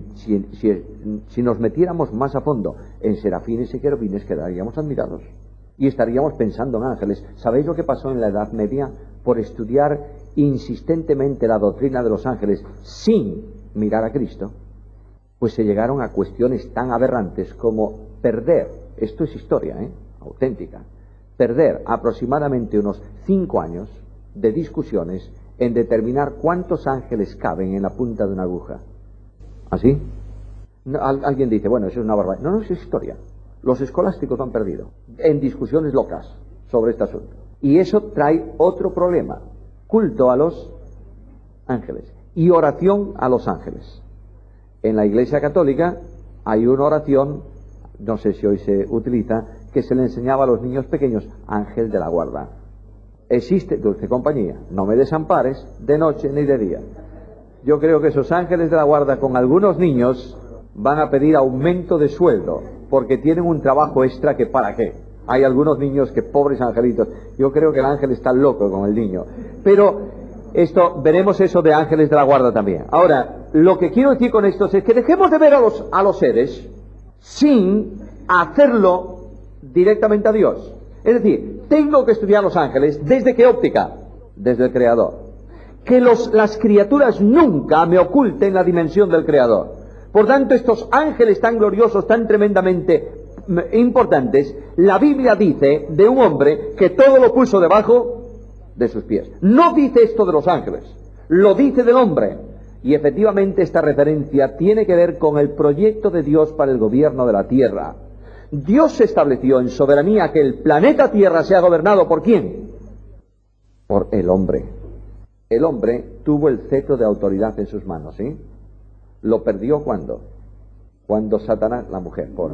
si nos metiéramos más a fondo en serafines y querubines, quedaríamos admirados. Y estaríamos pensando en ángeles. ¿Sabéis lo que pasó en la Edad Media? Por estudiar insistentemente la doctrina de los ángeles sin mirar a Cristo, pues se llegaron a cuestiones tan aberrantes como perder, esto es historia, auténtica, perder aproximadamente unos 5 años de discusiones en determinar cuántos ángeles caben en la punta de una aguja. ¿Así? No, alguien dice, bueno, eso es una barbaridad. No, eso es historia. Los escolásticos han perdido en discusiones locas sobre este asunto. Y eso trae otro problema: culto a los ángeles y oración a los ángeles. En la Iglesia Católica hay una oración, no sé si hoy se utiliza, que se le enseñaba a los niños pequeños: ángel de la guarda. Existe, dulce compañía, no me desampares de noche ni de día. Yo creo que esos ángeles de la guarda con algunos niños van a pedir aumento de sueldo, porque tienen un trabajo extra que ¿para qué? Hay algunos niños que, pobres angelitos, yo creo que el ángel está loco con el niño. Pero veremos eso de ángeles de la guarda también. Ahora, lo que quiero decir con esto es que dejemos de ver a los seres sin hacerlo directamente a Dios. Es decir, tengo que estudiar los ángeles. ¿Desde qué óptica? Desde el Creador. Que las criaturas nunca me oculten la dimensión del Creador. Por tanto, estos ángeles tan gloriosos, tan tremendamente importantes, la Biblia dice de un hombre que todo lo puso debajo de sus pies. No dice esto de los ángeles, lo dice del hombre. Y efectivamente esta referencia tiene que ver con el proyecto de Dios para el gobierno de la tierra. Dios estableció en soberanía que el planeta Tierra sea gobernado ¿por quién? Por el hombre. El hombre tuvo el cetro de autoridad en sus manos, ¿sí? ¿Lo perdió cuándo? Cuando Satanás, la mujer, por...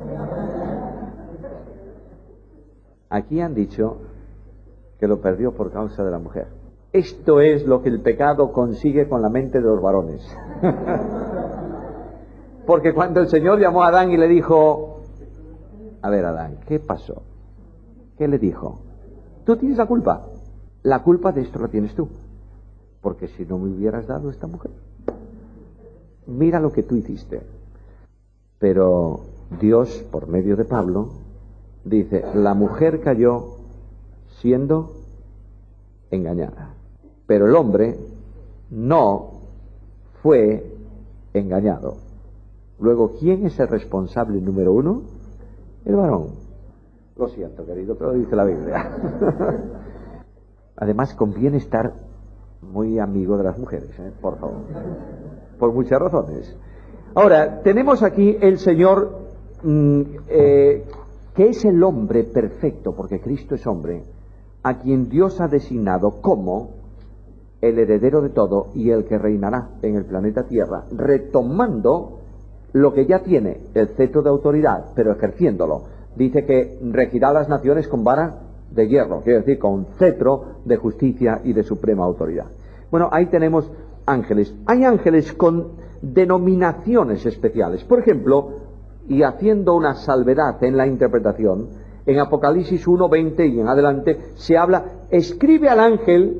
Aquí han dicho que lo perdió por causa de la mujer. Esto es lo que el pecado consigue con la mente de los varones. Porque cuando el Señor llamó a Adán y le dijo: a ver, Adán, ¿qué pasó? ¿Qué le dijo? Tú tienes la culpa. la culpa de esto la tienes tú, porque si no me hubieras dado esta mujer, mira lo que tú hiciste. Pero Dios, por medio de Pablo, dice, la mujer cayó siendo engañada, pero el hombre no fue engañado. Luego, ¿quién es el responsable número uno? El varón. Lo siento, querido, pero dice la Biblia. Además, conviene estar muy amigo de las mujeres, por favor, por muchas razones. Ahora, tenemos aquí el Señor, que es el hombre perfecto, porque Cristo es hombre, a quien Dios ha designado como el heredero de todo y el que reinará en el planeta Tierra, retomando lo que ya tiene, el cetro de autoridad, pero ejerciéndolo. Dice que regirá las naciones con vara de hierro, quiere decir con cetro de justicia y de suprema autoridad. Bueno, ahí tenemos ángeles. Hay ángeles con denominaciones especiales. Por ejemplo, y haciendo una salvedad en la interpretación, en Apocalipsis 1:20 y en adelante se habla, escribe al ángel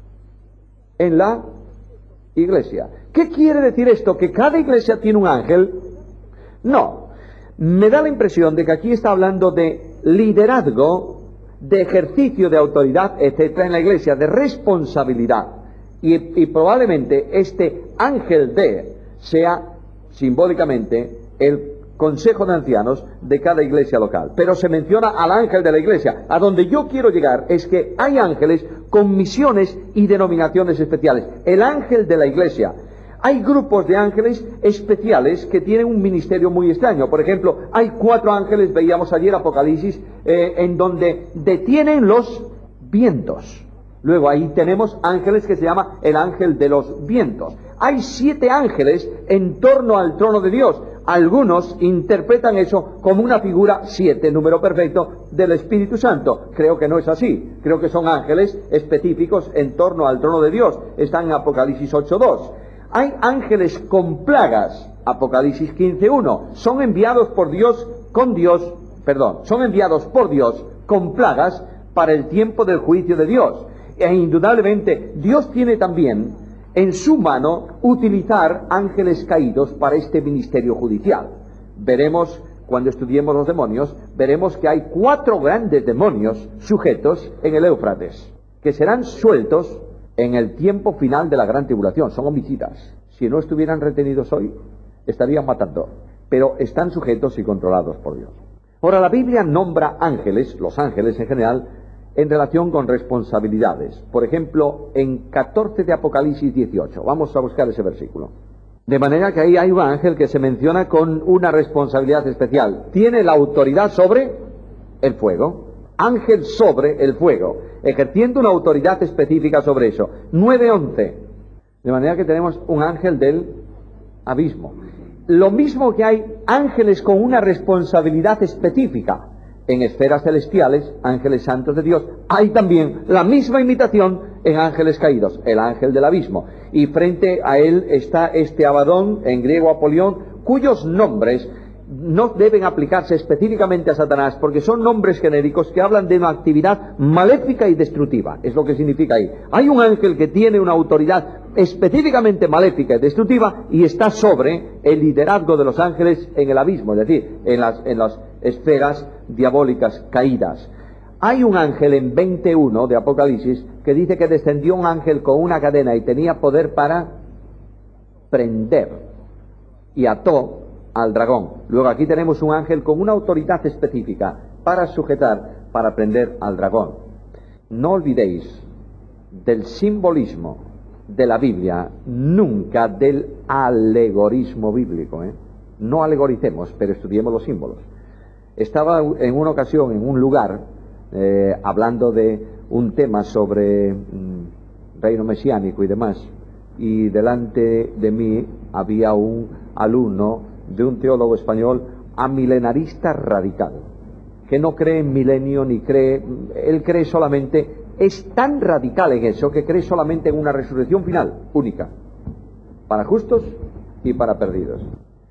en la iglesia. ¿Qué quiere decir esto? ¿Que cada iglesia tiene un ángel? No. Me da la impresión de que aquí está hablando de liderazgo, de ejercicio de autoridad, etcétera, en la iglesia, de responsabilidad. Y probablemente este ángel sea simbólicamente el consejo de ancianos de cada iglesia local. Pero se menciona al ángel de la iglesia. A donde yo quiero llegar es que hay ángeles con misiones y denominaciones especiales. El ángel de la iglesia. Hay grupos de ángeles especiales que tienen un ministerio muy extraño. Por ejemplo, hay 4 ángeles, veíamos ayer Apocalipsis, en donde detienen los vientos. Luego ahí tenemos ángeles que se llama el ángel de los vientos. Hay 7 ángeles en torno al trono de Dios. Algunos interpretan eso como una figura 7, número perfecto, del Espíritu Santo. Creo que no es así. Creo que son ángeles específicos en torno al trono de Dios. Están en Apocalipsis 8:2. Hay ángeles con plagas, Apocalipsis 15:1. Son enviados por Dios con plagas para el tiempo del juicio de Dios. E indudablemente Dios tiene también en su mano utilizar ángeles caídos para este ministerio judicial. Veremos, cuando estudiemos los demonios, veremos que hay 4 grandes demonios sujetos en el Éufrates, que serán sueltos en el tiempo final de la gran tribulación. Son homicidas. Si no estuvieran retenidos hoy, estarían matando. Pero están sujetos y controlados por Dios. Ahora, la Biblia nombra ángeles, los ángeles en general, en relación con responsabilidades. Por ejemplo, en 14 de Apocalipsis 18. Vamos a buscar ese versículo. De manera que ahí hay un ángel que se menciona con una responsabilidad especial. Tiene la autoridad sobre el fuego. Ángel sobre el fuego, ejerciendo una autoridad específica sobre eso. 9:11. De manera que tenemos un ángel del abismo. Lo mismo que hay ángeles con una responsabilidad específica en esferas celestiales, ángeles santos de Dios, hay también la misma imitación en ángeles caídos, el ángel del abismo. Y frente a él está este Abadón, en griego Apolión, cuyos nombres no deben aplicarse específicamente a Satanás, porque son nombres genéricos que hablan de una actividad maléfica y destructiva. Es lo que significa ahí. Hay un ángel que tiene una autoridad específicamente maléfica y destructiva y está sobre el liderazgo de los ángeles en el abismo, es decir, en las esferas diabólicas caídas. Hay un ángel en 21 de Apocalipsis que dice que descendió un ángel con una cadena y tenía poder para prender, y ató al dragón. Luego aquí tenemos un ángel con una autoridad específica para sujetar, para prender al dragón. No olvidéis del simbolismo de la Biblia, nunca del alegorismo bíblico. No alegoricemos, pero estudiemos los símbolos. Estaba en una ocasión en un lugar hablando de un tema sobre reino mesiánico y demás, y delante de mí había un alumno de un teólogo español amilenarista radical, que no cree en milenio ni cree, él cree solamente, es tan radical en eso que cree solamente en una resurrección final, única, para justos y para perdidos.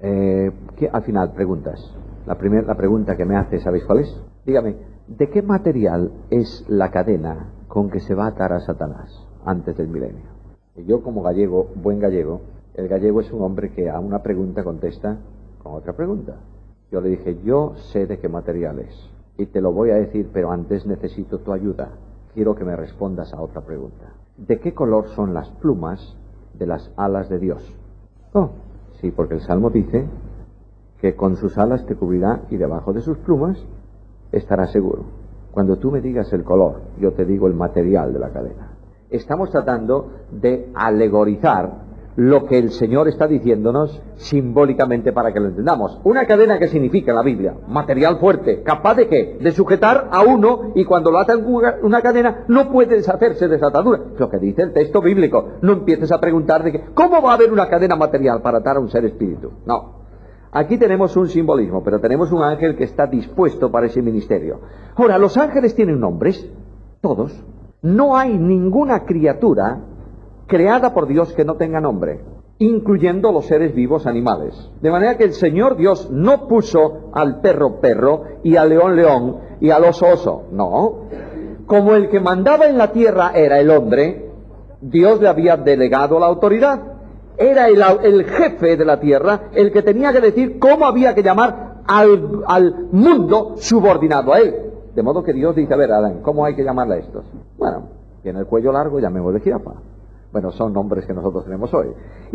Al final, preguntas. La pregunta que me hace, ¿sabéis cuál es? Dígame, ¿de qué material es la cadena con que se va a atar a Satanás antes del milenio. Y yo, como gallego, buen gallego, el gallego es un hombre que a una pregunta contesta con otra pregunta. Yo le dije, yo sé de qué material es y te lo voy a decir, pero antes necesito tu ayuda. Quiero que me respondas a otra pregunta. ¿De qué color son las plumas de las alas de Dios? Oh, sí, porque el Salmo dice que con sus alas te cubrirá y debajo de sus plumas estarás seguro. Cuando tú me digas el color, yo te digo el material de la cadena. Estamos tratando de alegorizar lo que el Señor está diciéndonos simbólicamente para que lo entendamos. Una cadena, ¿qué significa en la Biblia? Material fuerte. ¿Capaz de qué? De sujetar a uno, y cuando lo ata en una cadena no puede deshacerse de esa atadura. Lo que dice el texto bíblico. No empieces a preguntar de que, ¿cómo va a haber una cadena material para atar a un ser espíritu? No. Aquí tenemos un simbolismo, pero tenemos un ángel que está dispuesto para ese ministerio. Ahora, ¿los ángeles tienen nombres? Todos. No hay ninguna criatura creada por Dios que no tenga nombre, incluyendo los seres vivos animales. De manera que el Señor Dios no puso al perro perro y al león león y al oso oso. No. Como el que mandaba en la tierra era el hombre, Dios le había delegado la autoridad. Era el jefe de la tierra el que tenía que decir cómo había que llamar al mundo subordinado a él. De modo que Dios dice, a ver, Adán, ¿cómo hay que llamarle a estos? Bueno, tiene el cuello largo, llamémosle jirafa. Bueno, son nombres que nosotros tenemos hoy.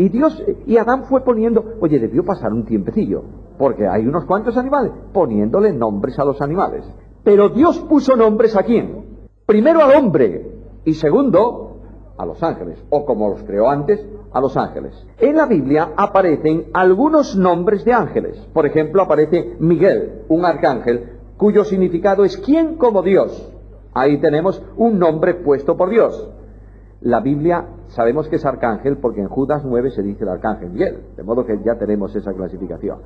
Y Adán fue poniendo, oye, debió pasar un tiempecillo, porque hay unos cuantos animales, poniéndole nombres a los animales. Pero Dios puso nombres ¿a quién? Primero al hombre, y segundo, a los ángeles, o como los creó antes, a los ángeles. En la Biblia aparecen algunos nombres de ángeles. Por ejemplo, aparece Miguel, un arcángel, cuyo significado es ¿quién como Dios? Ahí tenemos un nombre puesto por Dios. La Biblia sabemos que es arcángel porque en Judas 9 se dice el arcángel Miguel, de modo que ya tenemos esa clasificación.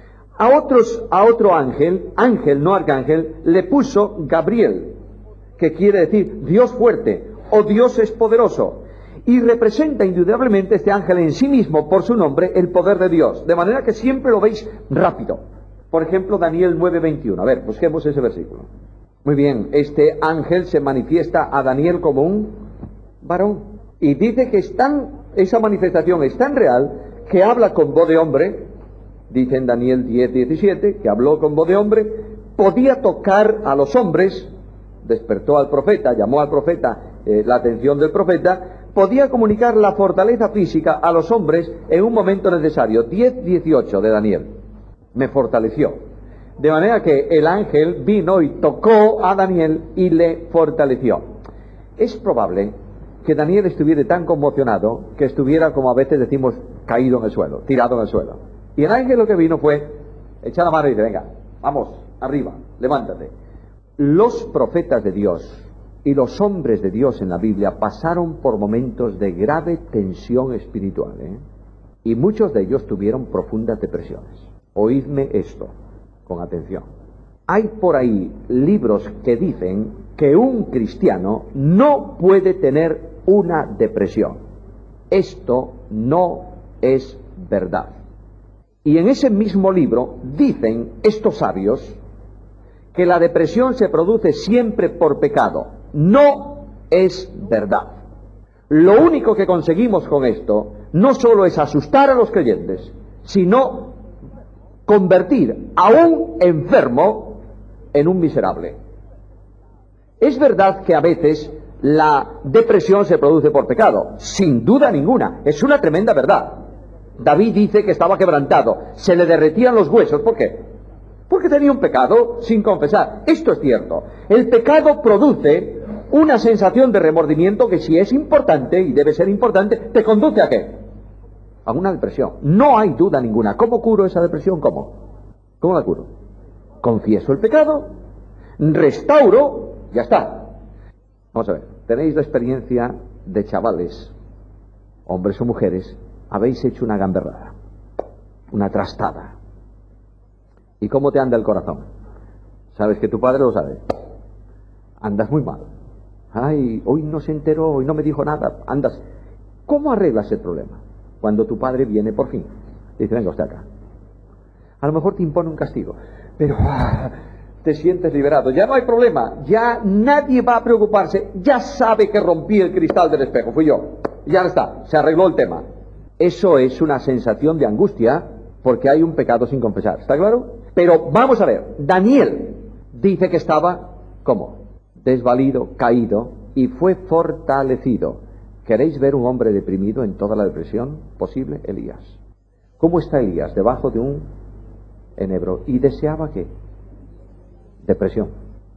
A otro ángel, no arcángel, le puso Gabriel, que quiere decir Dios fuerte o Dios es poderoso, y representa indudablemente este ángel en sí mismo, por su nombre, el poder de Dios, de manera que siempre lo veis rápido. Por ejemplo, Daniel 9:21. A ver, busquemos ese versículo. Muy bien, este ángel se manifiesta a Daniel como un varón, y dice que esa manifestación es tan real que habla con voz de hombre. Dice en Daniel 10:17 que habló con voz de hombre, podía tocar a los hombres, despertó al profeta, llamó al profeta la atención del profeta, podía comunicar la fortaleza física a los hombres en un momento necesario. 10:18 de Daniel, me fortaleció. De manera que el ángel vino y tocó a Daniel y le fortaleció. Es probable que Daniel estuviera tan conmocionado que estuviera, como a veces decimos, caído en el suelo, tirado en el suelo. Y el ángel lo que vino fue echar la mano y dice, venga, vamos, arriba, levántate. Los profetas de Dios y los hombres de Dios en la Biblia pasaron por momentos de grave tensión espiritual, y muchos de ellos tuvieron profundas depresiones. Oídme esto con atención. Hay por ahí libros que dicen que un cristiano no puede tener una depresión. Esto no es verdad. Y en ese mismo libro dicen estos sabios que la depresión se produce siempre por pecado. No es verdad. Lo único que conseguimos con esto no solo es asustar a los creyentes, sino convertir a un enfermo en un miserable. Es verdad que a veces la depresión se produce por pecado, sin duda ninguna, es una tremenda verdad. David dice que estaba quebrantado, se le derretían los huesos. ¿Por qué? Porque tenía un pecado sin confesar. Esto es cierto. El pecado produce una sensación de remordimiento que, si es importante, y debe ser importante, te conduce ¿a qué? A una depresión. No hay duda ninguna. ¿Cómo curo esa depresión? ¿Cómo la curo? Confieso el pecado, restauro, ya está. Vamos a ver, tenéis la experiencia de chavales, hombres o mujeres, habéis hecho una gamberrada, una trastada. ¿Y cómo te anda el corazón? Sabes que tu padre lo sabe. Andas muy mal. Ay, hoy no se enteró, hoy no me dijo nada. Andas. ¿Cómo arreglas el problema? Cuando tu padre viene por fin. Dice, venga usted acá. A lo mejor te impone un castigo, pero te sientes liberado. Ya no hay problema, ya nadie va a preocuparse, ya sabe que rompí el cristal del espejo, fui yo. Ya está, se arregló el tema. Eso es una sensación de angustia porque hay un pecado sin confesar, ¿está claro? Pero vamos a ver, Daniel dice que estaba, ¿cómo? Desvalido, caído, y fue fortalecido. ¿Queréis ver un hombre deprimido en toda la depresión posible? Elías. ¿Cómo está Elías? Debajo de un enebro. ¿Y deseaba qué? Depresión.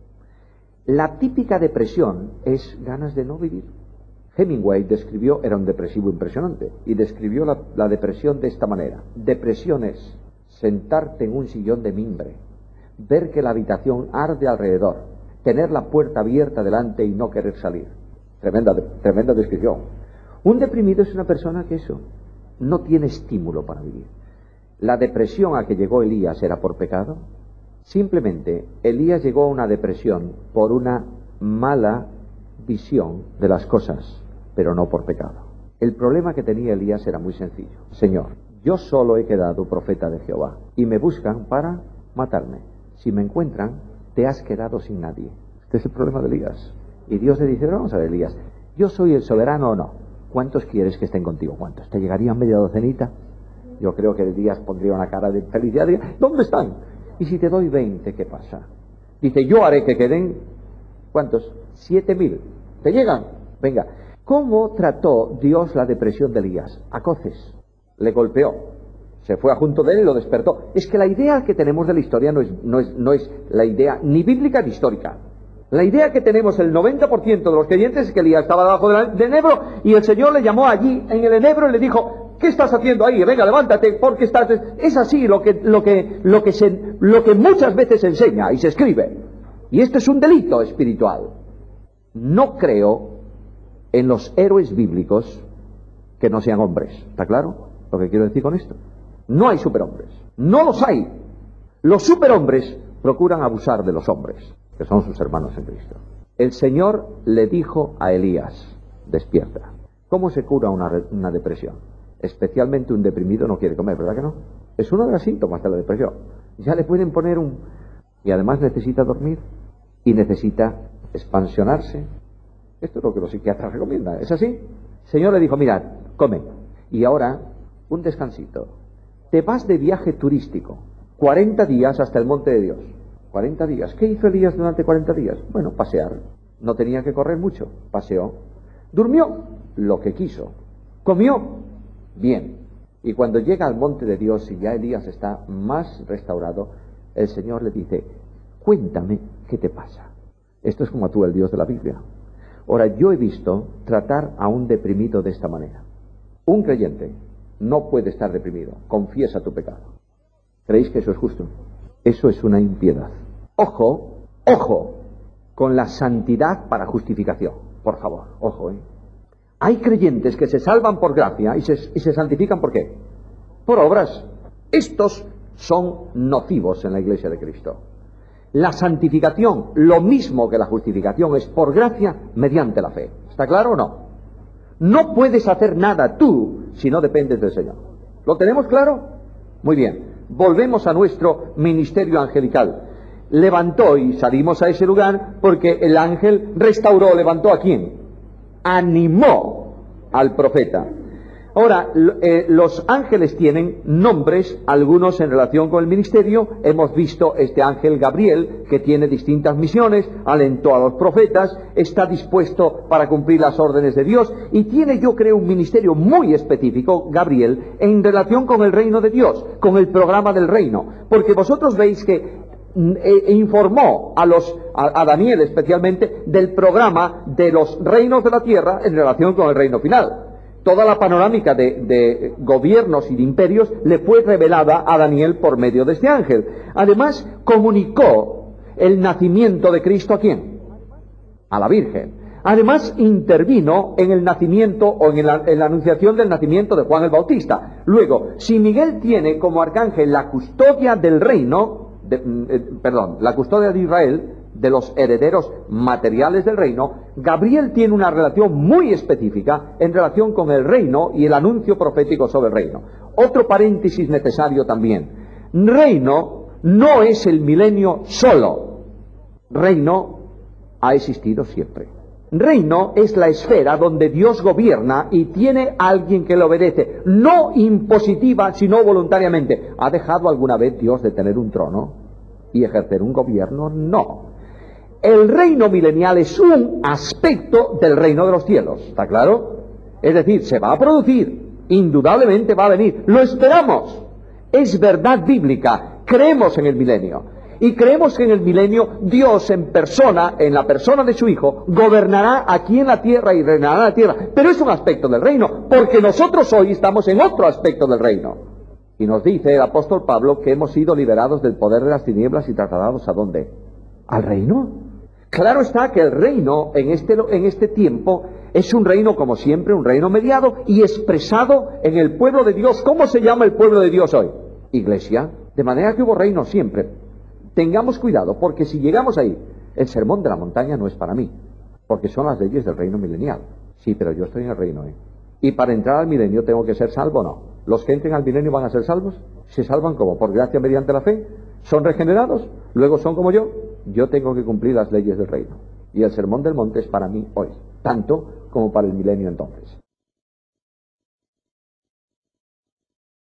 La típica depresión es ganas de no vivir. Hemingway describió, era un depresivo impresionante, y describió la depresión de esta manera. Depresión es sentarte en un sillón de mimbre, ver que la habitación arde alrededor, tener la puerta abierta delante y no querer salir. Tremenda descripción. Un deprimido es una persona que eso, no tiene estímulo para vivir. La depresión a que llegó Elías era por pecado. Simplemente Elías llegó a una depresión por una mala visión de las cosas, pero no por pecado. El problema que tenía Elías era muy sencillo. Señor, yo solo he quedado profeta de Jehová y me buscan para matarme. Si me encuentran, te has quedado sin nadie. Este es el problema de Elías. Y Dios le dice, vamos a ver, Elías, ¿yo soy el soberano o no? ¿Cuántos quieres que estén contigo? ¿Cuántos? ¿Te llegarían media docenita? Yo creo que Elías pondría una cara de felicidad. Diría, ¿dónde están? Y si te doy 20, ¿qué pasa? Dice, yo haré que queden, ¿cuántos? 7,000. ¿Te llegan? Venga. ¿Cómo trató Dios la depresión de Elías? A coces. Le golpeó. Se fue a junto de él y lo despertó. Es que la idea que tenemos de la historia no es la idea ni bíblica ni histórica. La idea que tenemos el 90% de los creyentes es que Elías estaba debajo del enebro y el Señor le llamó allí en el enebro y le dijo, ¿qué estás haciendo ahí? Venga, levántate, porque estás... Es así lo que muchas veces se enseña y se escribe. Y esto es un delito espiritual. No creo en los héroes bíblicos que no sean hombres. ¿Está claro lo que quiero decir con esto? No hay superhombres. No los hay. Los superhombres procuran abusar de los hombres, que son sus hermanos en Cristo. El Señor le dijo a Elías, despierta. ¿Cómo se cura una depresión? Especialmente un deprimido no quiere comer, ¿verdad que no? Es uno de los síntomas de la depresión. Ya le pueden poner y además necesita dormir y necesita expansionarse. Esto es lo que los psiquiatras recomiendan, ¿es así? El Señor le dijo, mirad, come. Y ahora, un descansito. Te vas de viaje turístico, 40 días hasta el monte de Dios. 40 días. ¿Qué hizo Elías durante 40 días? Bueno, pasear. No tenía que correr mucho. Paseó. Durmió lo que quiso. Comió bien. Y cuando llega al monte de Dios y ya Elías está más restaurado, el Señor le dice, cuéntame qué te pasa. Esto es como actúa el Dios de la Biblia. Ahora, yo he visto tratar a un deprimido de esta manera. Un creyente no puede estar deprimido. Confiesa tu pecado. ¿Creéis que eso es justo? Eso es una impiedad. Ojo, ojo, con la santidad para justificación. Por favor, ojo, Hay creyentes que se salvan por gracia y se santifican ¿por qué? Por obras. Estos son nocivos en la Iglesia de Cristo. La santificación, lo mismo que la justificación, es por gracia mediante la fe. ¿Está claro o no? No puedes hacer nada tú si no dependes del Señor. ¿Lo tenemos claro? Muy bien. Volvemos a nuestro ministerio angelical. Levantó, y salimos a ese lugar porque el ángel restauró, levantó ¿a quién? Animó al profeta. Ahora, los ángeles tienen nombres, algunos en relación con el ministerio. Hemos visto este ángel Gabriel, que tiene distintas misiones, alentó a los profetas, está dispuesto para cumplir las órdenes de Dios, y tiene, yo creo, un ministerio muy específico, Gabriel, en relación con el reino de Dios, con el programa del reino. Porque vosotros veis que informó a Daniel especialmente del programa de los reinos de la tierra en relación con el reino final. Toda la panorámica de gobiernos y de imperios le fue revelada a Daniel por medio de este ángel. Además, comunicó el nacimiento de Cristo ¿a quién? A la Virgen. Además, intervino en el nacimiento o en la anunciación del nacimiento de Juan el Bautista. Luego, si Miguel tiene como arcángel la custodia del reino, la custodia de Israel, de los herederos materiales del reino, Gabriel tiene una relación muy específica en relación con el reino y el anuncio profético sobre el reino. Otro paréntesis necesario también. Reino no es el milenio solo. Reino ha existido siempre. Reino es la esfera donde Dios gobierna y tiene a alguien que le obedece, no impositiva, sino voluntariamente. ¿Ha dejado alguna vez Dios de tener un trono y ejercer un gobierno? No. El reino milenial es un aspecto del reino de los cielos, ¿está claro? Es decir, se va a producir, indudablemente va a venir, lo esperamos, es verdad bíblica, creemos en el milenio. Y creemos que en el milenio Dios en persona, en la persona de su Hijo, gobernará aquí en la tierra y reinará en la tierra. Pero es un aspecto del reino, porque nosotros hoy estamos en otro aspecto del reino. Y nos dice el apóstol Pablo que hemos sido liberados del poder de las tinieblas y trasladados ¿a dónde? ¿Al reino? Claro está que el reino en este tiempo es un reino, como siempre, un reino mediado y expresado en el pueblo de Dios. ¿Cómo se llama el pueblo de Dios hoy? Iglesia. De manera que hubo reino siempre. Tengamos cuidado, porque si llegamos ahí, el sermón de la montaña no es para mí, porque son las leyes del reino milenial. Sí, pero yo estoy en el reino, Y para entrar al milenio tengo que ser salvo, ¿no? ¿Los que entren al milenio van a ser salvos? ¿Se salvan cómo? ¿Por gracia mediante la fe? ¿Son regenerados? ¿Luego son como yo? Yo tengo que cumplir las leyes del reino. Y el sermón del monte es para mí hoy, tanto como para el milenio entonces.